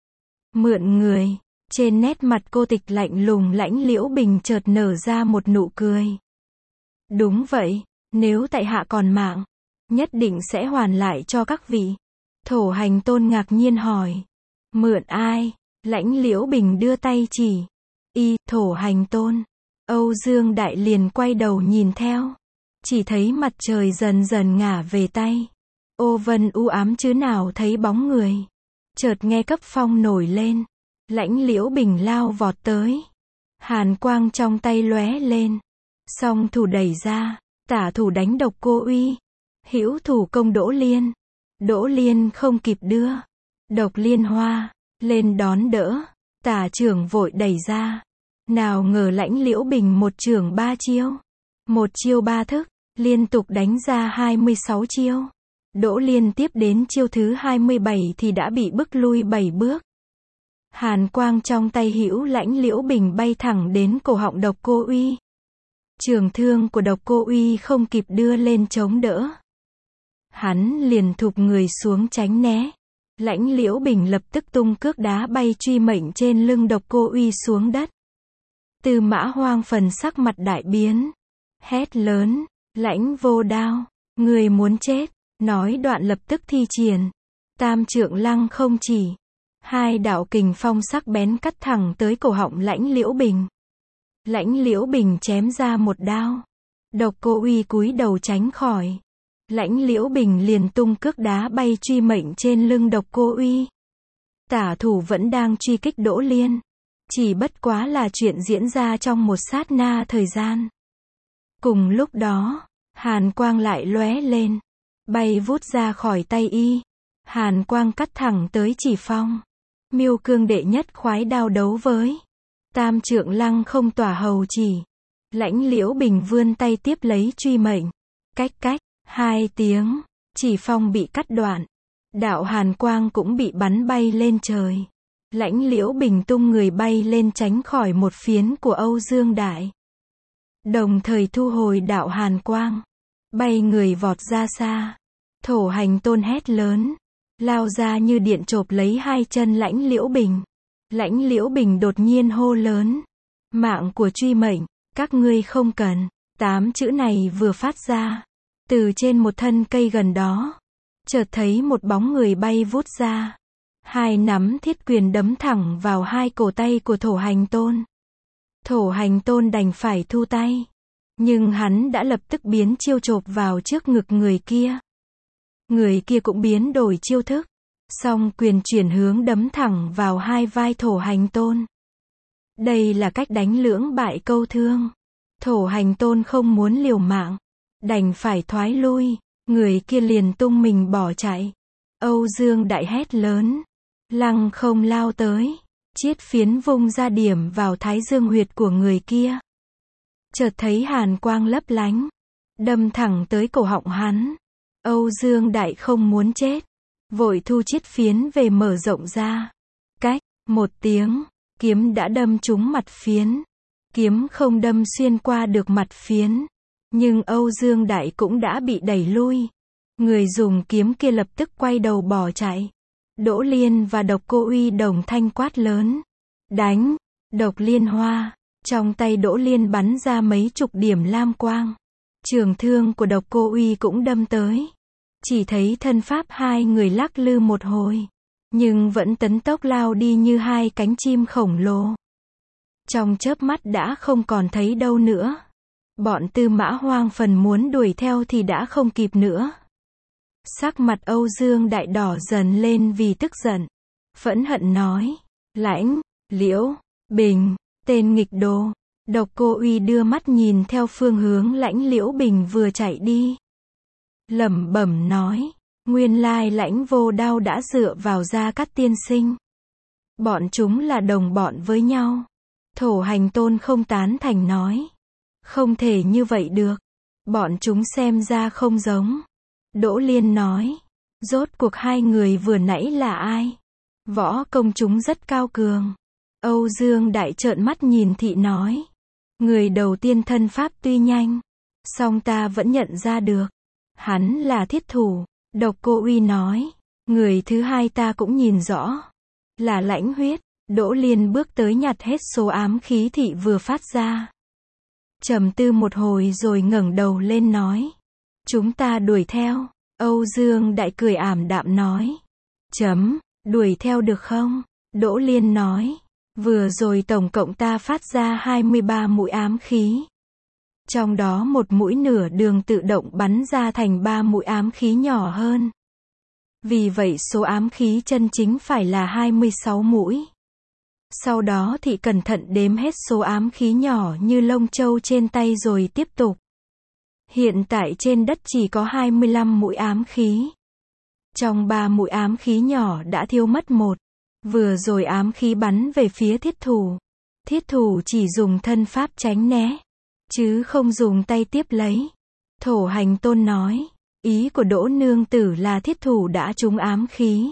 Mượn người. Trên nét mặt cô tịch lạnh lùng Lãnh Liễu Bình chợt nở ra một nụ cười. Đúng vậy, nếu tại hạ còn mạng, nhất định sẽ hoàn lại cho các vị. Thổ Hành Tôn ngạc nhiên hỏi. Mượn ai? Lãnh Liễu Bình đưa tay chỉ. Y, Thổ Hành Tôn. Âu Dương Đại liền quay đầu nhìn theo. Chỉ thấy mặt trời dần dần ngả về tay. Ô vân u ám chứ nào thấy bóng người. Chợt nghe cấp phong nổi lên. Lãnh Liễu Bình lao vọt tới. Hàn quang trong tay lóe lên. Song thủ đẩy ra, tả thủ đánh Độc Cô Uy. Hữu thủ công Đỗ Liên. Đỗ Liên không kịp đưa. Độc Liên Hoa, lên đón đỡ. Tả trưởng vội đẩy ra. Nào ngờ Lãnh Liễu Bình một trưởng ba chiêu. Một chiêu ba thức, liên tục đánh ra hai mươi sáu chiêu. Đỗ Liên tiếp đến chiêu thứ hai mươi bảy thì đã bị bức lui bảy bước. Hàn quang trong tay hữu Lãnh Liễu Bình bay thẳng đến cổ họng Độc Cô Uy. Trường thương của Độc Cô Uy không kịp đưa lên chống đỡ. Hắn liền thụp người xuống tránh né. Lãnh Liễu Bình lập tức tung cước đá bay truy mệnh trên lưng Độc Cô Uy xuống đất. Tư Mã Hoang phần sắc mặt đại biến. Hét lớn, Lãnh Vô Đao, người muốn chết. Nói đoạn lập tức thi triển. Tam trượng lăng không chỉ. Hai đạo kình phong sắc bén cắt thẳng tới cổ họng Lãnh Liễu Bình. Lãnh Liễu Bình chém ra một đao. Độc Cô Uy cúi đầu tránh khỏi. Lãnh Liễu Bình liền tung cước đá bay truy mệnh trên lưng Độc Cô Uy. Tả thủ vẫn đang truy kích Đỗ Liên. Chỉ bất quá là chuyện diễn ra trong một sát na thời gian. Cùng lúc đó, hàn quang lại lóe lên. Bay vút ra khỏi tay y. Hàn quang cắt thẳng tới Chỉ Phong. Miêu Cương đệ nhất khoái đao đấu với. Tam trượng lăng không tỏa hầu chỉ. Lãnh Liễu Bình vươn tay tiếp lấy truy mệnh. Cách cách, hai tiếng, Chỉ Phong bị cắt đoạn. Đạo hàn quang cũng bị bắn bay lên trời. Lãnh Liễu Bình tung người bay lên tránh khỏi một phiến của Âu Dương Đại. Đồng thời thu hồi đạo hàn quang. Bay người vọt ra xa. Thổ Hành Tôn hét lớn. Lao ra như điện chộp lấy hai chân Lãnh Liễu Bình. Lãnh Liễu Bình đột nhiên hô lớn. Mạng của truy mệnh, các ngươi không cần. Tám chữ này vừa phát ra. Từ trên một thân cây gần đó. Chợt thấy một bóng người bay vút ra. Hai nắm thiết quyền đấm thẳng vào hai cổ tay của Thổ Hành Tôn. Thổ Hành Tôn đành phải thu tay. Nhưng hắn đã lập tức biến chiêu chộp vào trước ngực người kia. Người kia cũng biến đổi chiêu thức. Song quyền chuyển hướng đấm thẳng vào hai vai Thổ Hành Tôn. Đây là cách đánh lưỡng bại câu thương. Thổ Hành Tôn không muốn liều mạng. Đành phải thoái lui. Người kia liền tung mình bỏ chạy. Âu Dương Đại hét lớn. Lăng không lao tới. Chiết phiến vung ra điểm vào thái dương huyệt của người kia. Chợt thấy hàn quang lấp lánh. Đâm thẳng tới cổ họng hắn. Âu Dương Đại không muốn chết. Vội thu chiết phiến về mở rộng ra. Cách, một tiếng, kiếm đã đâm trúng mặt phiến. Kiếm không đâm xuyên qua được mặt phiến. Nhưng Âu Dương Đại cũng đã bị đẩy lui. Người dùng kiếm kia lập tức quay đầu bỏ chạy. Đỗ Liên và Độc Cô Uy đồng thanh quát lớn. Đánh! Độc Liên Hoa. Trong tay Đỗ Liên bắn ra mấy chục điểm lam quang. Trường thương của Độc Cô Uy cũng đâm tới. Chỉ thấy thân pháp hai người lắc lư một hồi. Nhưng vẫn tấn tốc lao đi như hai cánh chim khổng lồ. Trong chớp mắt đã không còn thấy đâu nữa. Bọn Tư Mã Hoang phần muốn đuổi theo thì đã không kịp nữa. Sắc mặt Âu Dương Đại đỏ dần lên vì tức giận. Phẫn hận nói. Lãnh, Liễu, Bình, tên nghịch đồ. Độc Cô Uy đưa mắt nhìn theo phương hướng Lãnh Liễu Bình vừa chạy đi. Lẩm bẩm nói. Nguyên lai Lãnh Vô Đao đã dựa vào Gia Cát tiên sinh. Bọn chúng là đồng bọn với nhau. Thổ Hành Tôn không tán thành nói. Không thể như vậy được. Bọn chúng xem ra không giống. Đỗ Liên nói. Rốt cuộc hai người vừa nãy là ai? Võ công chúng rất cao cường. Âu Dương Đại trợn mắt nhìn thị nói. Người đầu tiên thân pháp tuy nhanh. Song ta vẫn nhận ra được. Hắn là thiết thủ. Độc Cô Uy nói. Người thứ hai ta cũng nhìn rõ. Là Lãnh Huyết. Đỗ Liên bước tới nhặt hết số ám khí thị vừa phát ra. Trầm tư một hồi rồi ngẩng đầu lên nói. Chúng ta đuổi theo. Âu Dương Đại cười ảm đạm nói. Chấm, đuổi theo được không? Đỗ Liên nói. Vừa rồi tổng cộng ta phát ra hai mươi ba mũi ám khí. Trong đó một mũi nửa đường tự động bắn ra thành ba mũi ám khí nhỏ hơn. Vì vậy số ám khí chân chính phải là hai mươi sáu mũi. Sau đó thị cẩn thận đếm hết số ám khí nhỏ như lông châu trên tay rồi tiếp tục. Hiện tại trên đất chỉ có hai mươi lăm mũi ám khí. Trong ba mũi ám khí nhỏ đã thiêu mất một. Vừa rồi ám khí bắn về phía thiết thủ. Thiết thủ chỉ dùng thân pháp tránh né, chứ không dùng tay tiếp lấy. Thổ Hành Tôn nói, ý của Đỗ nương tử là thiết thủ đã trúng ám khí.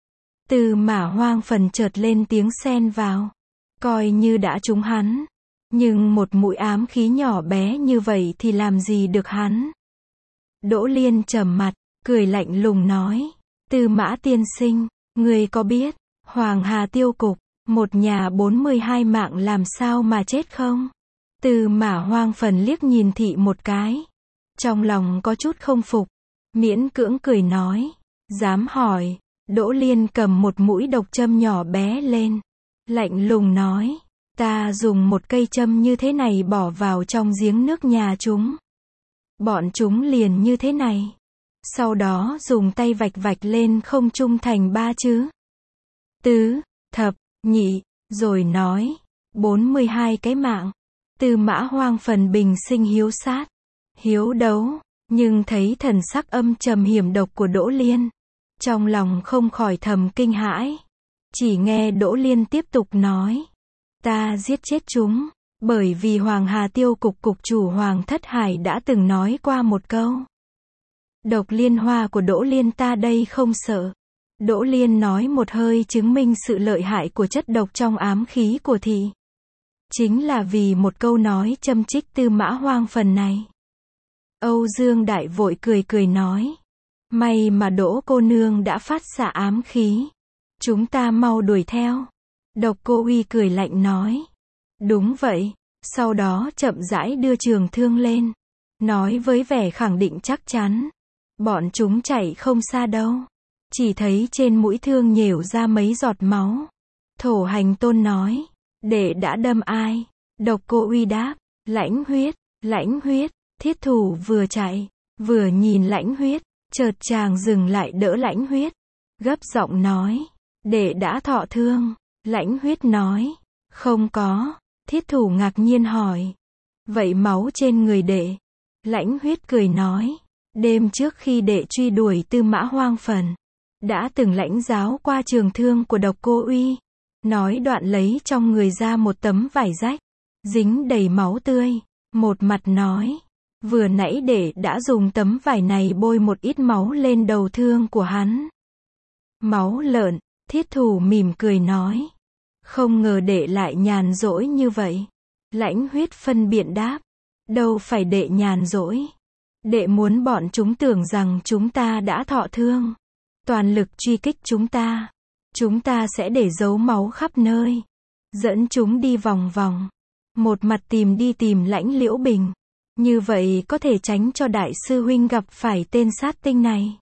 Tư Mã Hoang Phần chợt lên tiếng xen vào. Coi như đã trúng hắn. Nhưng một mũi ám khí nhỏ bé như vậy thì làm gì được hắn. Đỗ Liên trầm mặt, cười lạnh lùng nói. Tư Mã tiên sinh, người có biết, Hoàng Hà Tiêu Cục, một nhà bốn mươi hai mạng làm sao mà chết không? Tư Mã Hoang Phần liếc nhìn thị một cái. Trong lòng có chút không phục. Miễn cưỡng cười nói. Dám hỏi. Đỗ Liên cầm một mũi độc châm nhỏ bé lên. Lạnh lùng nói. Ta dùng một cây châm như thế này bỏ vào trong giếng nước nhà chúng. Bọn chúng liền như thế này. Sau đó dùng tay vạch vạch lên không trung thành ba chữ. Tứ, thập, nhị, rồi nói. bốn mươi hai cái mạng. Tư Mã Hoang Phần bình sinh hiếu sát. Hiếu đấu. Nhưng thấy thần sắc âm trầm hiểm độc của Đỗ Liên. Trong lòng không khỏi thầm kinh hãi. Chỉ nghe Đỗ Liên tiếp tục nói. Ta giết chết chúng. Bởi vì Hoàng Hà Tiêu Cục Cục chủ Hoàng Thất Hải đã từng nói qua một câu. Độc liên hoa của Đỗ Liên ta đây không sợ. Đỗ Liên nói một hơi chứng minh sự lợi hại của chất độc trong ám khí của thị. Chính là vì một câu nói châm chích Tư Mã Hoang Phần này. Âu Dương Đại vội cười cười nói. May mà Đỗ cô nương đã phát xạ ám khí. Chúng ta mau đuổi theo. Độc Cô Uy cười lạnh nói. Đúng vậy. Sau đó chậm rãi đưa trường thương lên. Nói với vẻ khẳng định chắc chắn. Bọn chúng chạy không xa đâu. Chỉ thấy trên mũi thương nhểu ra mấy giọt máu. Thổ Hành Tôn nói. Đệ đã đâm ai? Độc Cô Uy đáp. Lãnh huyết, lãnh huyết. Thiết thủ vừa chạy, vừa nhìn lãnh huyết. Chợt chàng dừng lại đỡ lãnh huyết. Gấp giọng nói. Đệ đã thọ thương. Lãnh huyết nói. Không có. Thiết thủ ngạc nhiên hỏi. Vậy máu trên người đệ? Lãnh huyết cười nói. Đêm trước khi đệ truy đuổi Tư Mã Hoang Phần, đã từng lãnh giáo qua trường thương của Độc Cô Uy. Nói đoạn lấy trong người ra một tấm vải rách, dính đầy máu tươi. Một mặt nói. Vừa nãy đệ đã dùng tấm vải này bôi một ít máu lên đầu thương của hắn. Máu lợn. Thiết thủ mỉm cười nói. Không ngờ đệ lại nhàn rỗi như vậy. Lãnh huyết phân biện đáp. Đâu phải đệ nhàn rỗi. Đệ muốn bọn chúng tưởng rằng chúng ta đã thọ thương. Toàn lực truy kích chúng ta. Chúng ta sẽ để dấu máu khắp nơi. Dẫn chúng đi vòng vòng. Một mặt tìm đi tìm Lãnh Liễu Bình. Như vậy có thể tránh cho đại sư huynh gặp phải tên sát tinh này.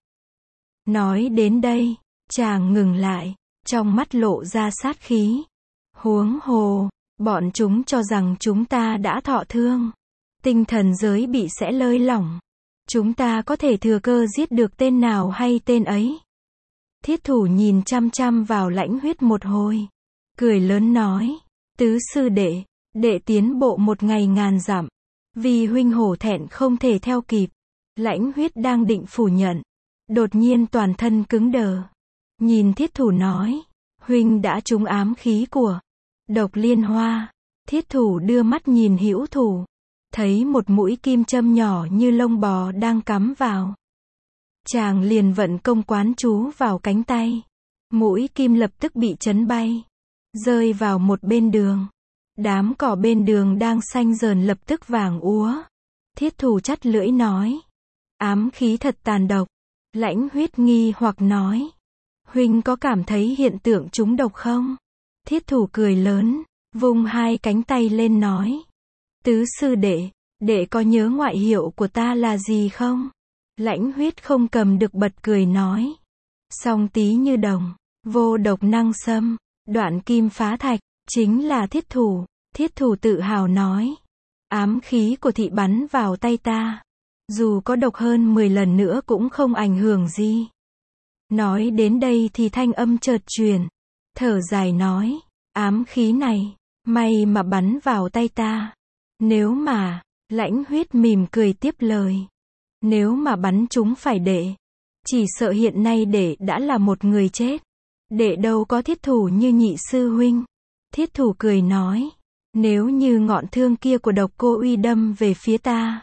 Nói đến đây, chàng ngừng lại. Trong mắt lộ ra sát khí. Huống hồ, bọn chúng cho rằng chúng ta đã thọ thương. Tinh thần giới bị sẽ lơi lỏng. Chúng ta có thể thừa cơ giết được tên nào hay tên ấy. Thiết thủ nhìn chăm chăm vào lãnh huyết một hồi. Cười lớn nói. Tứ sư đệ, đệ tiến bộ một ngày ngàn dặm. Vì huynh hổ thẹn không thể theo kịp. Lãnh huyết đang định phủ nhận. Đột nhiên toàn thân cứng đờ. Nhìn thiết thủ nói. Huynh đã trúng ám khí của Độc Liên Hoa. Thiết thủ đưa mắt nhìn hữu thủ. Thấy một mũi kim châm nhỏ như lông bò đang cắm vào. Chàng liền vận công quán chú vào cánh tay. Mũi kim lập tức bị chấn bay. Rơi vào một bên đường. Đám cỏ bên đường đang xanh dờn lập tức vàng úa. Thiết thủ chắt lưỡi nói. Ám khí thật tàn độc. Lãnh huyết nghi hoặc nói. Huynh có cảm thấy hiện tượng trúng độc không? Thiết thủ cười lớn, vung hai cánh tay lên nói. Tứ sư đệ, đệ có nhớ ngoại hiệu của ta là gì không? Lãnh huyết không cầm được bật cười nói. Song tí như đồng, vô độc năng xâm, đoạn kim phá thạch, chính là thiết thủ. Thiết thủ tự hào nói. Ám khí của thị bắn vào tay ta. Dù có độc hơn mười lần nữa cũng không ảnh hưởng gì. Nói đến đây thì thanh âm chợt truyền. Thở dài nói. Ám khí này, may mà bắn vào tay ta. Nếu mà, Lãnh Huyết mỉm cười tiếp lời. Nếu mà bắn chúng phải đệ. Chỉ sợ hiện nay đệ đã là một người chết. Đệ đâu có thiết thủ như nhị sư huynh. Thiết thủ cười nói. Nếu như ngọn thương kia của độc cô uy đâm về phía ta.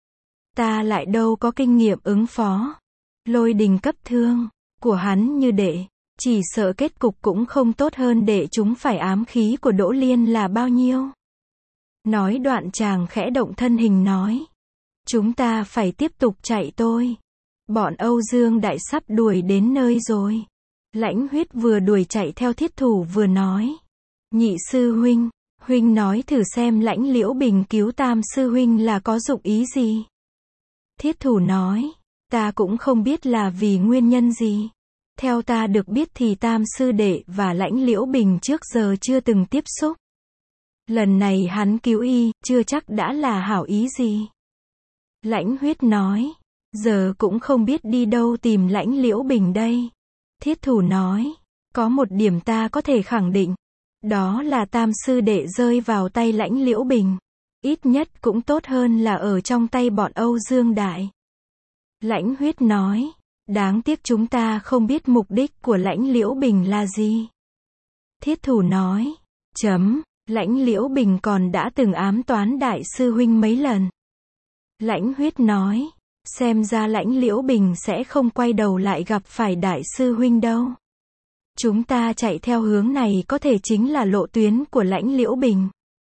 Ta lại đâu có kinh nghiệm ứng phó. Lôi đình cấp thương của hắn như đệ. Chỉ sợ kết cục cũng không tốt hơn đệ chúng phải ám khí của Đỗ Liên là bao nhiêu. Nói đoạn chàng khẽ động thân hình nói. Chúng ta phải tiếp tục chạy tôi. Bọn Âu Dương Đại sắp đuổi đến nơi rồi. Lãnh Huyết vừa đuổi chạy theo thiết thủ vừa nói. Nhị sư huynh, huynh nói thử xem Lãnh Liễu Bình cứu tam sư huynh là có dụng ý gì. Thiết thủ nói. Ta cũng không biết là vì nguyên nhân gì. Theo ta được biết thì tam sư đệ và Lãnh Liễu Bình trước giờ chưa từng tiếp xúc. Lần này hắn cứu y, chưa chắc đã là hảo ý gì. Lãnh Huyết nói. Giờ cũng không biết đi đâu tìm Lãnh Liễu Bình đây. Thiết thủ nói. Có một điểm ta có thể khẳng định. Đó là tam sư đệ rơi vào tay Lãnh Liễu Bình. Ít nhất cũng tốt hơn là ở trong tay bọn Âu Dương Đại. Lãnh Huyết nói. Đáng tiếc chúng ta không biết mục đích của Lãnh Liễu Bình là gì. Thiết thủ nói. Chấm. Lãnh Liễu Bình còn đã từng ám toán đại sư huynh mấy lần. Lãnh Huyết nói. Xem ra Lãnh Liễu Bình sẽ không quay đầu lại gặp phải đại sư huynh đâu. Chúng ta chạy theo hướng này có thể chính là lộ tuyến của Lãnh Liễu Bình.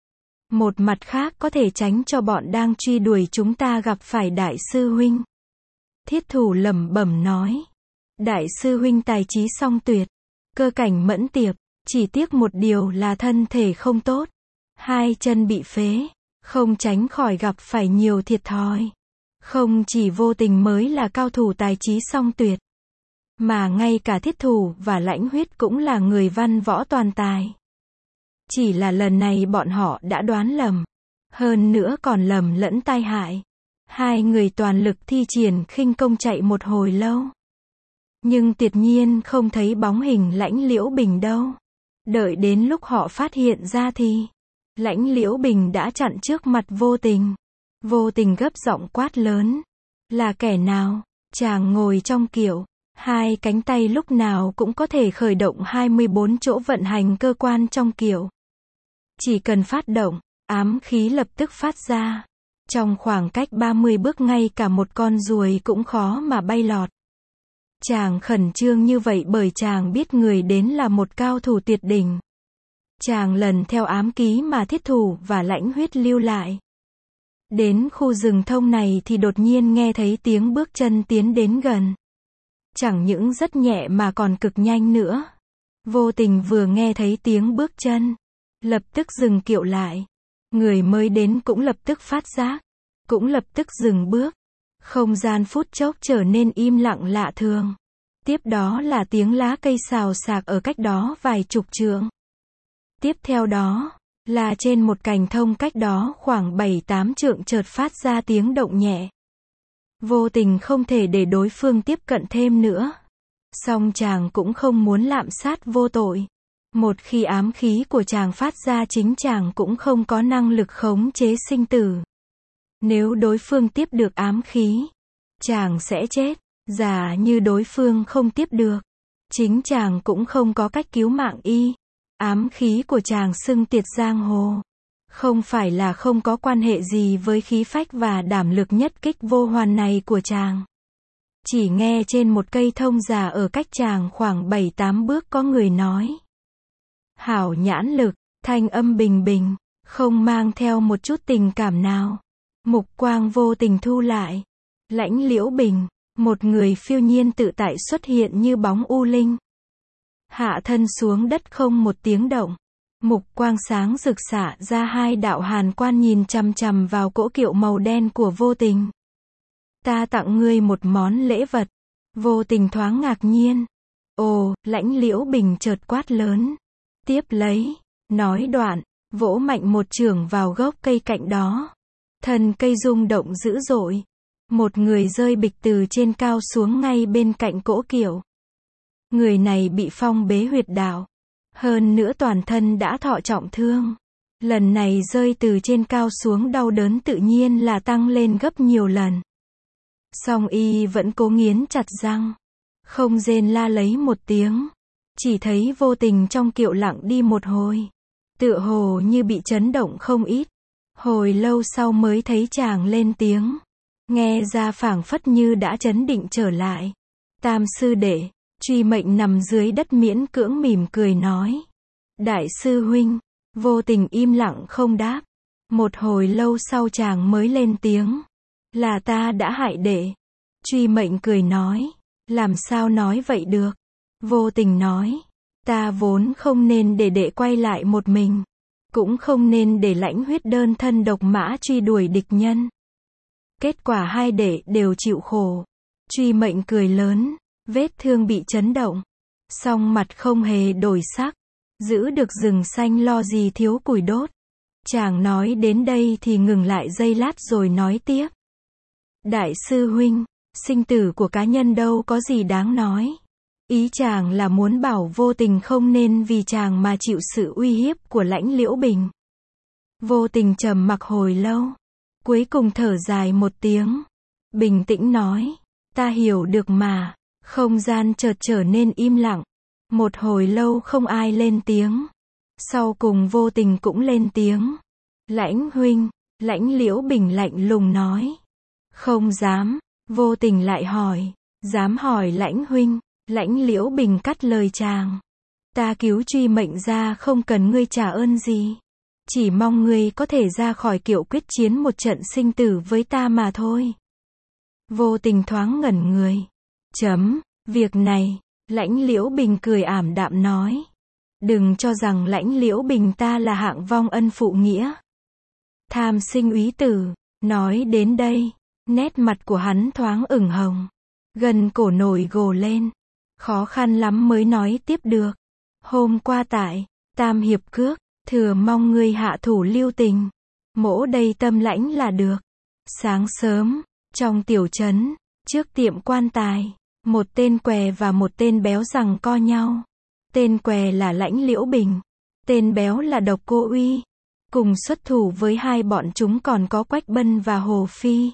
Một mặt khác có thể tránh cho bọn đang truy đuổi chúng ta gặp phải đại sư huynh. Thiết thủ lẩm bẩm nói. Đại sư huynh tài trí song tuyệt. Cơ cảnh mẫn tiệp. Chỉ tiếc một điều là thân thể không tốt. Hai chân bị phế. Không tránh khỏi gặp phải nhiều thiệt thòi. Không chỉ Vô Tình mới là cao thủ tài trí song tuyệt. Mà ngay cả thiết thủ và Lãnh Huyết cũng là người văn võ toàn tài. Chỉ là lần này bọn họ đã đoán lầm. Hơn nữa còn lầm lẫn tai hại. Hai người toàn lực thi triển khinh công chạy một hồi lâu. Nhưng tuyệt nhiên không thấy bóng hình Lãnh Liễu Bình đâu. Đợi đến lúc họ phát hiện ra thì Lãnh Liễu Bình đã chặn trước mặt Vô Tình. Vô Tình gấp giọng quát lớn. Là kẻ nào? Chàng ngồi trong kiệu. Hai cánh tay lúc nào cũng có thể khởi động hai mươi bốn chỗ vận hành cơ quan trong kiệu. Chỉ cần phát động, ám khí lập tức phát ra. Trong khoảng cách ba mươi bước ngay cả một con ruồi cũng khó mà bay lọt. Chàng khẩn trương như vậy bởi chàng biết người đến là một cao thủ tuyệt đỉnh. Chàng lần theo ám ký mà thiết thủ và Lãnh Huyết lưu lại. Đến khu rừng thông này thì đột nhiên nghe thấy tiếng bước chân tiến đến gần. Chẳng những rất nhẹ mà còn cực nhanh nữa. Vô Tình vừa nghe thấy tiếng bước chân, lập tức dừng kiệu lại. Người mới đến cũng lập tức phát giác, cũng lập tức dừng bước. Không gian phút chốc trở nên im lặng lạ thường. Tiếp đó là tiếng lá cây xào xạc ở cách đó vài chục trượng. Tiếp theo đó, là trên một cành thông cách đó khoảng bảy tám trượng chợt phát ra tiếng động nhẹ. Vô Tình không thể để đối phương tiếp cận thêm nữa. Song chàng cũng không muốn lạm sát vô tội. Một khi ám khí của chàng phát ra chính chàng cũng không có năng lực khống chế sinh tử. Nếu đối phương tiếp được ám khí, chàng sẽ chết. Giả như đối phương không tiếp được, chính chàng cũng không có cách cứu mạng y. Ám khí của chàng xưng tiệt giang hồ. Không phải là không có quan hệ gì với khí phách và đảm lực nhất kích vô hoàn này của chàng. Chỉ nghe trên một cây thông già ở cách chàng khoảng bảy tám bước có người nói. Hảo nhãn lực, thanh âm bình bình, không mang theo một chút tình cảm nào. Mục quang Vô Tình thu lại. Lãnh Liễu Bình, một người phiêu nhiên tự tại xuất hiện như bóng u linh. Hạ thân xuống đất không một tiếng động. Mục quang sáng rực xả ra hai đạo hàn quan nhìn chằm chằm vào cỗ kiệu màu đen của Vô Tình. Ta tặng ngươi một món lễ vật. Vô Tình thoáng ngạc nhiên. Ồ, Lãnh Liễu Bình chợt quát lớn. Tiếp lấy, nói đoạn, vỗ mạnh một chưởng vào gốc cây cạnh đó. Thân cây rung động dữ dội. Một người rơi bịch từ trên cao xuống ngay bên cạnh cỗ kiệu. Người này bị phong bế huyệt đạo. Hơn nữa toàn thân đã thọ trọng thương. Lần này rơi từ trên cao xuống đau đớn tự nhiên là tăng lên gấp nhiều lần. Song y vẫn cố nghiến chặt răng. Không rên la lấy một tiếng. Chỉ thấy Vô Tình trong kiệu lặng đi một hồi. Tựa hồ như bị chấn động không ít. Hồi lâu sau mới thấy chàng lên tiếng. Nghe ra phảng phất như đã chấn định trở lại. Tam sư đệ, Truy Mệnh nằm dưới đất miễn cưỡng mỉm cười nói. Đại sư huynh. Vô Tình im lặng không đáp. Một hồi lâu sau chàng mới lên tiếng. Là ta đã hại đệ. Truy Mệnh cười nói. Làm sao nói vậy được? Vô Tình nói. Ta vốn không nên để đệ quay lại một mình. Cũng không nên để Lãnh Huyết đơn thân độc mã truy đuổi địch nhân. Kết quả hai đệ đều chịu khổ. Truy Mệnh cười lớn. Vết thương bị chấn động. Song mặt không hề đổi sắc. Giữ được rừng xanh lo gì thiếu củi đốt. Chàng nói đến đây thì ngừng lại giây lát rồi nói tiếp. Đại sư huynh, sinh tử của cá nhân đâu có gì đáng nói. Ý chàng là muốn bảo Vô Tình không nên vì chàng mà chịu sự uy hiếp của Lãnh Liễu Bình. Vô Tình trầm mặc hồi lâu. Cuối cùng thở dài một tiếng. Bình tĩnh nói. Ta hiểu được mà. Không gian chợt trở nên im lặng. Một hồi lâu không ai lên tiếng. Sau cùng Vô Tình cũng lên tiếng. Lãnh huynh. Lãnh Liễu Bình lạnh lùng nói. Không dám. Vô Tình lại hỏi. Dám hỏi Lãnh huynh. Lãnh Liễu Bình cắt lời chàng. Ta cứu Truy Mệnh ra không cần ngươi trả ơn gì. Chỉ mong ngươi có thể ra khỏi kiệu quyết chiến một trận sinh tử với ta mà thôi. Vô Tình thoáng ngẩn người. Chấm, việc này. Lãnh Liễu Bình cười ảm đạm nói. Đừng cho rằng Lãnh Liễu Bình ta là hạng vong ân phụ nghĩa. Tham sinh úy tử. Nói đến đây. Nét mặt của hắn thoáng ửng hồng. Gần cổ nổi gồ lên. Khó khăn lắm mới nói tiếp được. Hôm qua tại Tam Hiệp Cước, thừa mong ngươi hạ thủ lưu tình. Mỗ đây tâm lãnh là được. Sáng sớm, trong tiểu trấn, trước tiệm quan tài, một tên què và một tên béo giằng co nhau. Tên què là Lãnh Liễu Bình, tên béo là Độc Cô Uy. Cùng xuất thủ với hai bọn chúng còn có Quách Bân và Hồ Phi.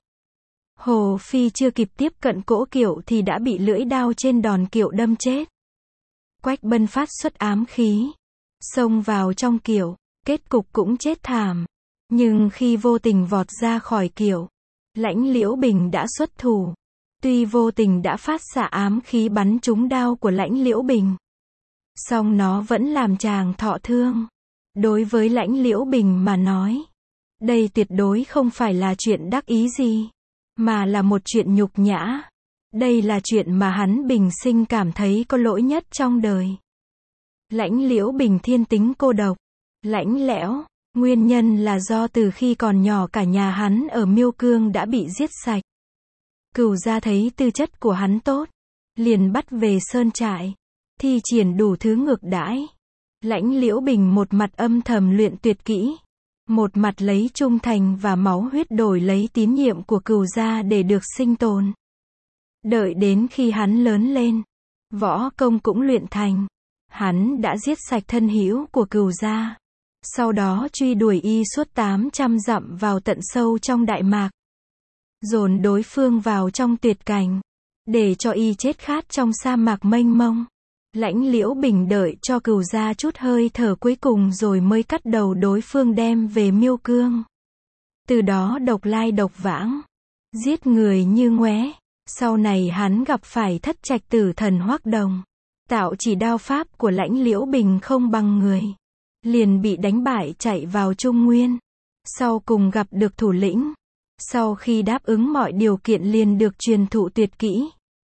Hồ Phi chưa kịp tiếp cận cỗ kiệu thì đã bị lưỡi đao trên đòn kiệu đâm chết. Quách Bân phát xuất ám khí, xông vào trong kiệu, kết cục cũng chết thảm. Nhưng khi Vô Tình vọt ra khỏi kiệu, Lãnh Liễu Bình đã xuất thủ. Tuy Vô Tình đã phát xạ ám khí bắn trúng đao của Lãnh Liễu Bình, song nó vẫn làm chàng thọ thương. Đối với Lãnh Liễu Bình mà nói, đây tuyệt đối không phải là chuyện đắc ý gì, mà là một chuyện nhục nhã. Đây là chuyện mà hắn bình sinh cảm thấy có lỗi nhất trong đời. Lãnh Liễu Bình thiên tính cô độc, lạnh lẽo. Nguyên nhân là do từ khi còn nhỏ cả nhà hắn ở Miêu Cương đã bị giết sạch. Cửu gia thấy tư chất của hắn tốt, liền bắt về sơn trại, thi triển đủ thứ ngược đãi. Lãnh Liễu Bình một mặt âm thầm luyện tuyệt kỹ, một mặt lấy trung thành và máu huyết đổi lấy tín nhiệm của cửu gia để được sinh tồn. Đợi đến khi hắn lớn lên, võ công cũng luyện thành, hắn đã giết sạch thân hữu của cửu gia. Sau đó truy đuổi y suốt tám trăm dặm vào tận sâu trong Đại Mạc, dồn đối phương vào trong tuyệt cảnh, để cho y chết khát trong sa mạc mênh mông. Lãnh Liễu Bình đợi cho cửu gia chút hơi thở cuối cùng rồi mới cắt đầu đối phương đem về Miêu Cương. Từ đó độc lai độc vãng, giết người như ngoé. Sau này hắn gặp phải Thất Trạch Tử Thần Hoắc Đồng, tạo chỉ đao pháp của Lãnh Liễu Bình không bằng người, liền bị đánh bại chạy vào Trung Nguyên. Sau cùng gặp được thủ lĩnh, sau khi đáp ứng mọi điều kiện liền được truyền thụ tuyệt kỹ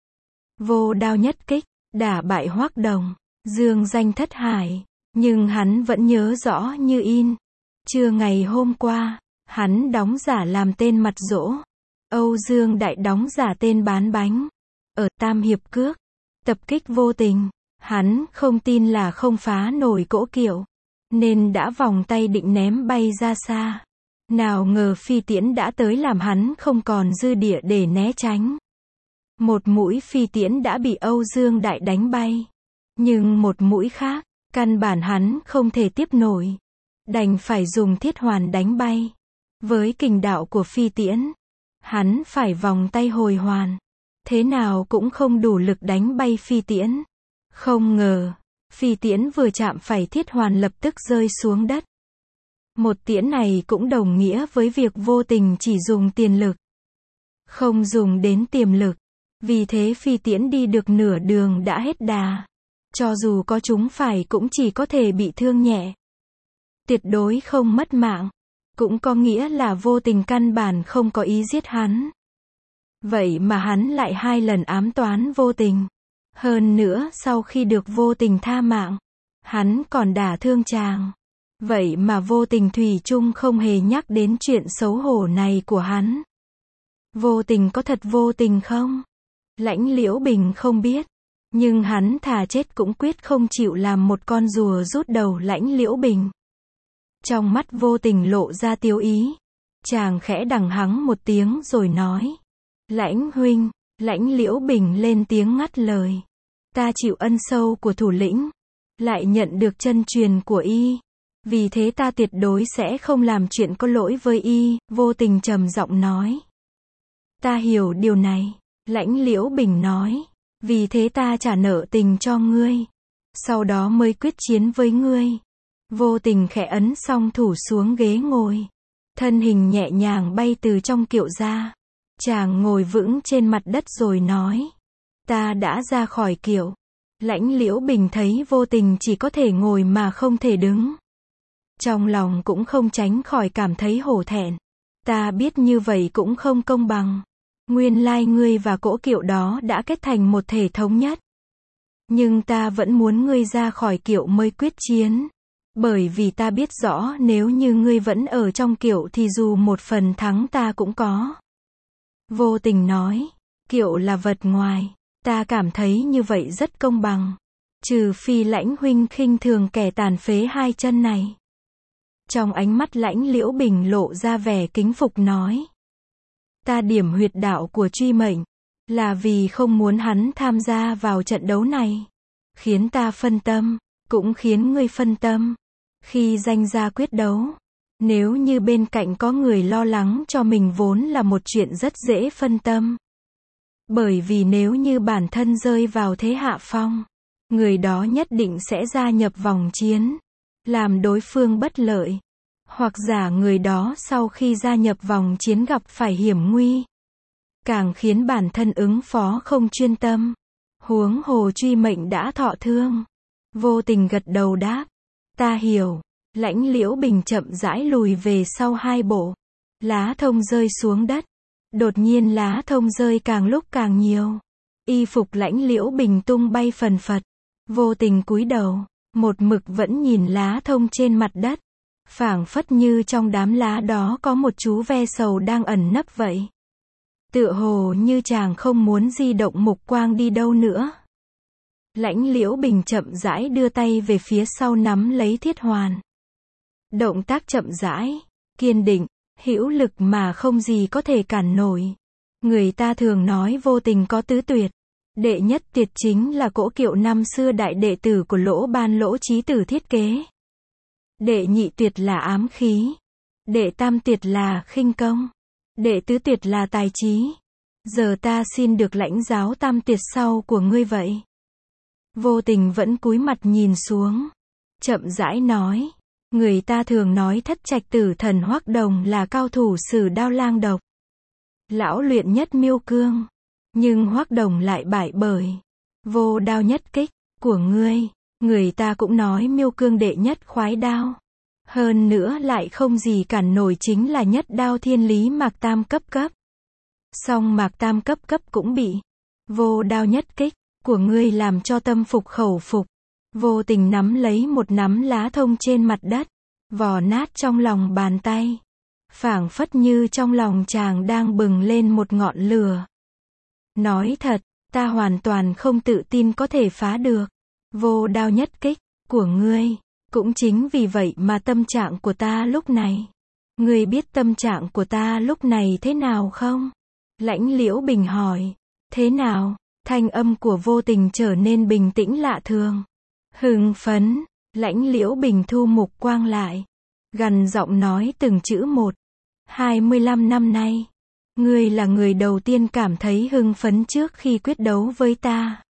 vô đao nhất kích, đả bại Hoắc Đồng, dương danh thất hải. Nhưng hắn vẫn nhớ rõ như in. Trưa ngày hôm qua, hắn đóng giả làm tên Mặt Dỗ, Âu Dương Đại đóng giả tên Bán Bánh, ở Tam Hiệp Cước, tập kích Vô Tình. Hắn không tin là không phá nổi cỗ kiệu, nên đã vòng tay định ném bay ra xa. Nào ngờ phi tiễn đã tới làm hắn không còn dư địa để né tránh. Một mũi phi tiễn đã bị Âu Dương Đại đánh bay, nhưng một mũi khác Căn bản hắn không thể tiếp nổi. Đành phải dùng thiết hoàn đánh bay. Với kình đạo của phi tiễn, hắn phải vòng tay hồi hoàn. Thế nào cũng không đủ lực đánh bay phi tiễn. Không ngờ, phi tiễn vừa chạm phải thiết hoàn lập tức rơi xuống đất. Một tiễn này cũng đồng nghĩa với việc vô tình chỉ dùng tiền lực, không dùng đến tiềm lực. Vì thế phi tiễn đi được nửa đường đã hết đà. Cho dù có trúng phải cũng chỉ có thể bị thương nhẹ. Tuyệt đối không mất mạng. Cũng có nghĩa là vô tình căn bản không có ý giết hắn. Vậy mà hắn lại hai lần ám toán vô tình. Hơn nữa sau khi được vô tình tha mạng, hắn còn đả thương chàng. Vậy mà vô tình thủy chung không hề nhắc đến chuyện xấu hổ này của hắn. Vô tình có thật vô tình không? Lãnh Liễu Bình không biết. Nhưng hắn thà chết cũng quyết không chịu làm một con rùa rút đầu Lãnh Liễu Bình. Trong mắt vô tình lộ ra tiêu ý. Chàng khẽ đằng hắng một tiếng rồi nói. Lãnh huynh. Lãnh Liễu Bình lên tiếng ngắt lời. Ta chịu ân sâu của thủ lĩnh, lại nhận được chân truyền của y. Vì thế ta tuyệt đối sẽ không làm chuyện có lỗi với y, vô tình trầm giọng nói. Ta hiểu điều này. Lãnh Liễu Bình nói. Vì thế ta trả nợ tình cho ngươi. Sau đó mới quyết chiến với ngươi. Vô tình khẽ ấn song thủ xuống ghế ngồi. Thân hình nhẹ nhàng bay từ trong kiệu ra. Chàng ngồi vững trên mặt đất rồi nói. Ta đã ra khỏi kiệu. Lãnh Liễu Bình thấy vô tình chỉ có thể ngồi mà không thể đứng. Trong lòng cũng không tránh khỏi cảm thấy hổ thẹn. Ta biết như vậy cũng không công bằng. Nguyên lai ngươi và cỗ kiệu đó đã kết thành một thể thống nhất. Nhưng ta vẫn muốn ngươi ra khỏi kiệu mới quyết chiến. Bởi vì ta biết rõ nếu như ngươi vẫn ở trong kiệu thì dù một phần thắng ta cũng có. Vô tình nói. Kiệu là vật ngoài. Ta cảm thấy như vậy rất công bằng. Trừ phi Lãnh huynh khinh thường kẻ tàn phế hai chân này. Trong ánh mắt Lãnh Liễu Bình lộ ra vẻ kính phục nói. Ta điểm huyệt đạo của Truy Mệnh, là vì không muốn hắn tham gia vào trận đấu này. Khiến ta phân tâm, cũng khiến ngươi phân tâm. Khi danh gia quyết đấu, nếu như bên cạnh có người lo lắng cho mình vốn là một chuyện rất dễ phân tâm. Bởi vì nếu như bản thân rơi vào thế hạ phong, người đó nhất định sẽ gia nhập vòng chiến, làm đối phương bất lợi. Hoặc giả người đó sau khi gia nhập vòng chiến gặp phải hiểm nguy, càng khiến bản thân ứng phó không chuyên tâm. Huống hồ Truy Mệnh đã thọ thương. Vô tình gật đầu đáp. Ta hiểu. Lãnh Liễu Bình chậm rãi lùi về sau hai bộ. Lá thông rơi xuống đất. Đột nhiên lá thông rơi càng lúc càng nhiều. Y phục Lãnh Liễu Bình tung bay phần phật. Vô tình cúi đầu, một mực vẫn nhìn lá thông trên mặt đất. Phảng phất như trong đám lá đó có một chú ve sầu đang ẩn nấp vậy. Tựa hồ như chàng không muốn di động mục quang đi đâu nữa. Lãnh Liễu Bình chậm rãi đưa tay về phía sau nắm lấy thiết hoàn. Động tác chậm rãi, kiên định, hữu lực mà không gì có thể cản nổi. Người ta thường nói vô tình có tứ tuyệt. Đệ nhất tuyệt chính là cỗ kiệu năm xưa đại đệ tử của Lỗ Ban Lỗ Chí Tử thiết kế. Đệ nhị tuyệt là ám khí. Đệ tam tuyệt là khinh công. Đệ tứ tuyệt là tài trí. Giờ ta xin được lãnh giáo tam tuyệt sau của ngươi vậy. Vô tình vẫn cúi mặt nhìn xuống. Chậm rãi nói. Người ta thường nói thất trạch tử thần Hoắc Đồng là cao thủ sử đao lang độc. Lão luyện nhất miêu cương. Nhưng Hoắc Đồng lại bại bởi vô đao nhất kích của ngươi. Người ta cũng nói miêu cương đệ nhất khoái đao. Hơn nữa lại không gì cản nổi chính là nhất đao thiên lý mạc tam cấp cấp. Song mạc tam cấp cấp cũng bị vô đao nhất kích của ngươi làm cho tâm phục khẩu phục. Vô tình nắm lấy một nắm lá thông trên mặt đất, vò nát trong lòng bàn tay. Phảng phất như trong lòng chàng đang bừng lên một ngọn lửa. Nói thật, ta hoàn toàn không tự tin có thể phá được vô đao nhất kích của ngươi. Cũng chính vì vậy mà tâm trạng của ta lúc này. Ngươi biết tâm trạng của ta lúc này thế nào không? Lãnh Liễu Bình hỏi. Thế nào? Thanh âm của vô tình trở nên bình tĩnh lạ thường. Hưng phấn. Lãnh Liễu Bình thu mục quang lại, gằn giọng nói từng chữ một. hai mươi lăm năm nay, ngươi là người đầu tiên cảm thấy hưng phấn trước khi quyết đấu với ta.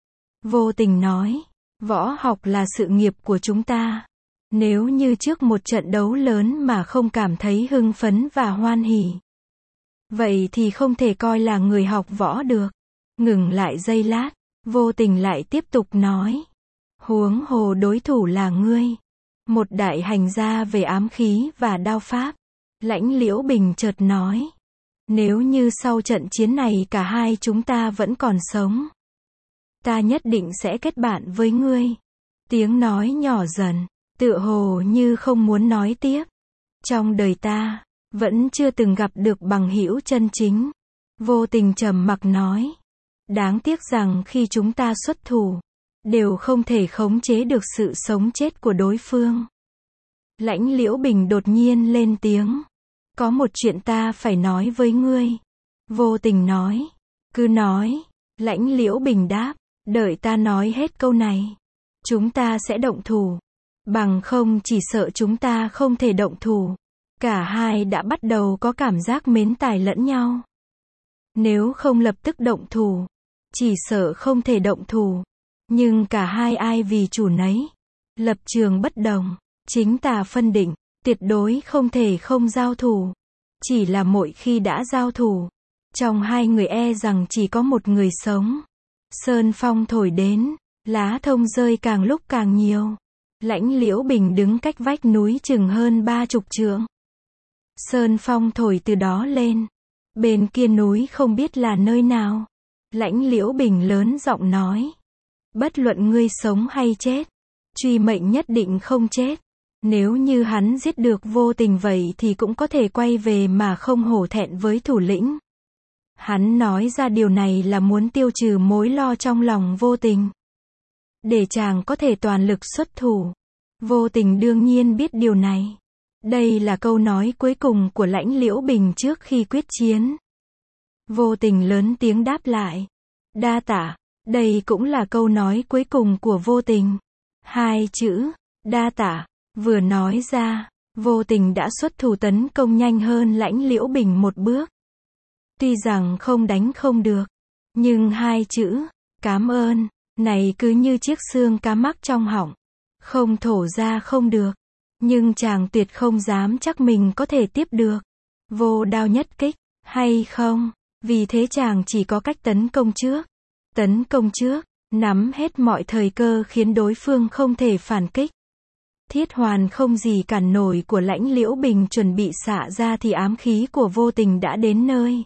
Vô Tình nói, võ học là sự nghiệp của chúng ta. Nếu như trước một trận đấu lớn mà không cảm thấy hưng phấn và hoan hỉ, vậy thì không thể coi là người học võ được. Ngừng lại giây lát, Vô Tình lại tiếp tục nói. Huống hồ đối thủ là ngươi, một đại hành gia về ám khí và đao pháp. Lãnh Liễu Bình chợt nói. Nếu như sau trận chiến này cả hai chúng ta vẫn còn sống, ta nhất định sẽ kết bạn với ngươi. Tiếng nói nhỏ dần, tựa hồ như không muốn nói tiếp. Trong đời ta, vẫn chưa từng gặp được bằng hữu chân chính. Vô Tình trầm mặc nói. Đáng tiếc rằng khi chúng ta xuất thủ, đều không thể khống chế được sự sống chết của đối phương. Lãnh Liễu Bình đột nhiên lên tiếng. Có một chuyện ta phải nói với ngươi. Vô Tình nói. Cứ nói. Lãnh Liễu Bình đáp. Đợi ta nói hết câu này, chúng ta sẽ động thủ. Bằng không chỉ sợ chúng ta không thể động thủ. Cả hai đã bắt đầu có cảm giác mến tài lẫn nhau. Nếu không lập tức động thủ, chỉ sợ không thể động thủ. Nhưng cả hai ai vì chủ nấy, lập trường bất đồng, chính tà phân định, tuyệt đối không thể không giao thủ. Chỉ là mỗi khi đã giao thủ, trong hai người e rằng chỉ có một người sống. Sơn phong thổi đến, lá thông rơi càng lúc càng nhiều. Lãnh Liễu Bình đứng cách vách núi chừng hơn ba chục trượng. Sơn phong thổi từ đó lên. Bên kia núi không biết là nơi nào. Lãnh Liễu Bình lớn giọng nói. Bất luận ngươi sống hay chết, truy mệnh nhất định không chết. Nếu như hắn giết được Vô Tình vậy thì cũng có thể quay về mà không hổ thẹn với thủ lĩnh. Hắn nói ra điều này là muốn tiêu trừ mối lo trong lòng Vô Tình, để chàng có thể toàn lực xuất thủ. Vô Tình đương nhiên biết điều này. Đây là câu nói cuối cùng của Lãnh Liễu Bình trước khi quyết chiến. Vô Tình lớn tiếng đáp lại. Đa tạ. Đây cũng là câu nói cuối cùng của Vô Tình. Hai chữ, đa tạ, vừa nói ra, Vô Tình đã xuất thủ tấn công nhanh hơn Lãnh Liễu Bình một bước. Tuy rằng không đánh không được, nhưng hai chữ, cảm ơn, này cứ như chiếc xương cá mắc trong họng. Không thổ ra không được. Nhưng chàng tuyệt không dám chắc mình có thể tiếp được. Vô đao nhất kích, hay không? Vì thế chàng chỉ có cách tấn công trước. Tấn công trước, nắm hết mọi thời cơ khiến đối phương không thể phản kích. Thiết hoàn không gì cản nổi của Lãnh Liễu Bình chuẩn bị xạ ra thì ám khí của Vô Tình đã đến nơi.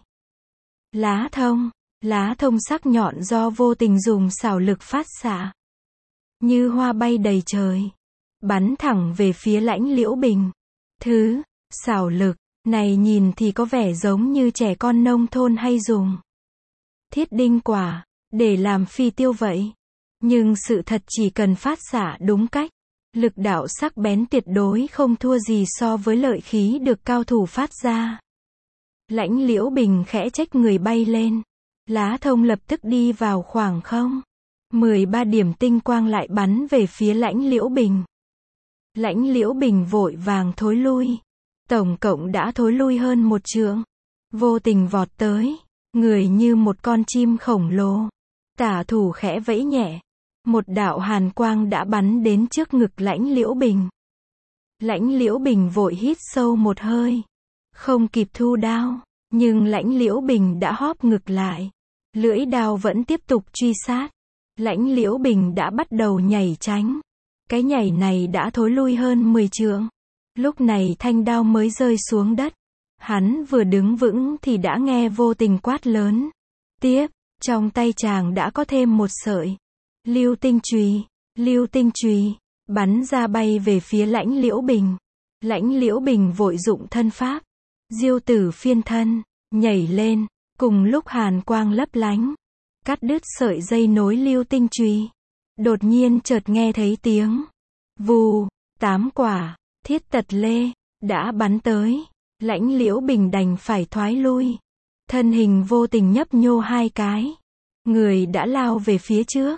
Lá thông, lá thông sắc nhọn do Vô Tình dùng xảo lực phát xạ, như hoa bay đầy trời, bắn thẳng về phía Lãnh Liễu Bình. Thứ xảo lực này nhìn thì có vẻ giống như trẻ con nông thôn hay dùng thiết đinh quả để làm phi tiêu vậy. Nhưng sự thật chỉ cần phát xạ đúng cách, lực đạo sắc bén tuyệt đối không thua gì so với lợi khí được cao thủ phát ra. Lãnh Liễu Bình khẽ chếch người bay lên. Lá thông lập tức đi vào khoảng không. mười ba điểm tinh quang lại bắn về phía Lãnh Liễu Bình. Lãnh Liễu Bình vội vàng thối lui. Tổng cộng đã thối lui hơn một trượng. Vô Tình vọt tới, người như một con chim khổng lồ. Tả thủ khẽ vẫy nhẹ, một đạo hàn quang đã bắn đến trước ngực Lãnh Liễu Bình. Lãnh Liễu Bình vội hít sâu một hơi, không kịp thu đao, nhưng Lãnh Liễu Bình đã hóp ngực lại. Lưỡi đao vẫn tiếp tục truy sát. Lãnh Liễu Bình đã bắt đầu nhảy tránh. Cái nhảy này đã thối lui hơn mười trượng. Lúc này thanh đao mới rơi xuống đất. Hắn vừa đứng vững thì đã nghe Vô Tình quát lớn. Tiếp, trong tay chàng đã có thêm một sợi lưu tinh chùy. Lưu tinh chùy bắn ra bay về phía Lãnh Liễu Bình. Lãnh Liễu Bình vội dụng thân pháp Diêu Tử Phiên Thân, nhảy lên, cùng lúc hàn quang lấp lánh, cắt đứt sợi dây nối lưu tinh chùy. Đột nhiên chợt nghe thấy tiếng vù, tám quả thiết tật lê đã bắn tới. Lãnh Liễu Bình đành phải thoái lui. Thân hình Vô Tình nhấp nhô hai cái, người đã lao về phía trước.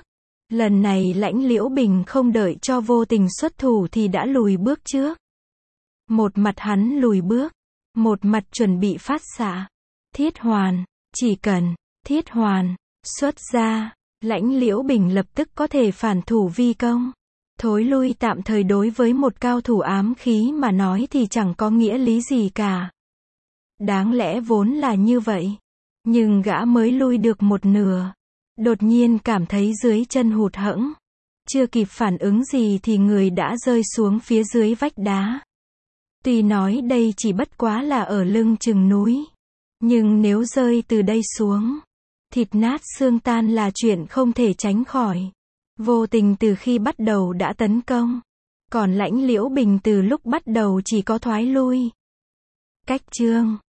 Lần này Lãnh Liễu Bình không đợi cho Vô Tình xuất thủ thì đã lùi bước trước. Một mặt hắn lùi bước, một mặt chuẩn bị phát xạ. Thiết hoàn, chỉ cần thiết hoàn xuất ra, Lãnh Liễu Bình lập tức có thể phản thủ vi công. Thối lui tạm thời đối với một cao thủ ám khí mà nói thì chẳng có nghĩa lý gì cả. Đáng lẽ vốn là như vậy. Nhưng gã mới lui được một nửa. Đột nhiên cảm thấy dưới chân hụt hẫng. Chưa kịp phản ứng gì thì người đã rơi xuống phía dưới vách đá. Tuy nói đây chỉ bất quá là ở lưng chừng núi. Nhưng nếu rơi từ đây xuống, thịt nát xương tan là chuyện không thể tránh khỏi. Vô Tình từ khi bắt đầu đã tấn công. Còn Lãnh Liễu Bình từ lúc bắt đầu chỉ có thoái lui. Cách chương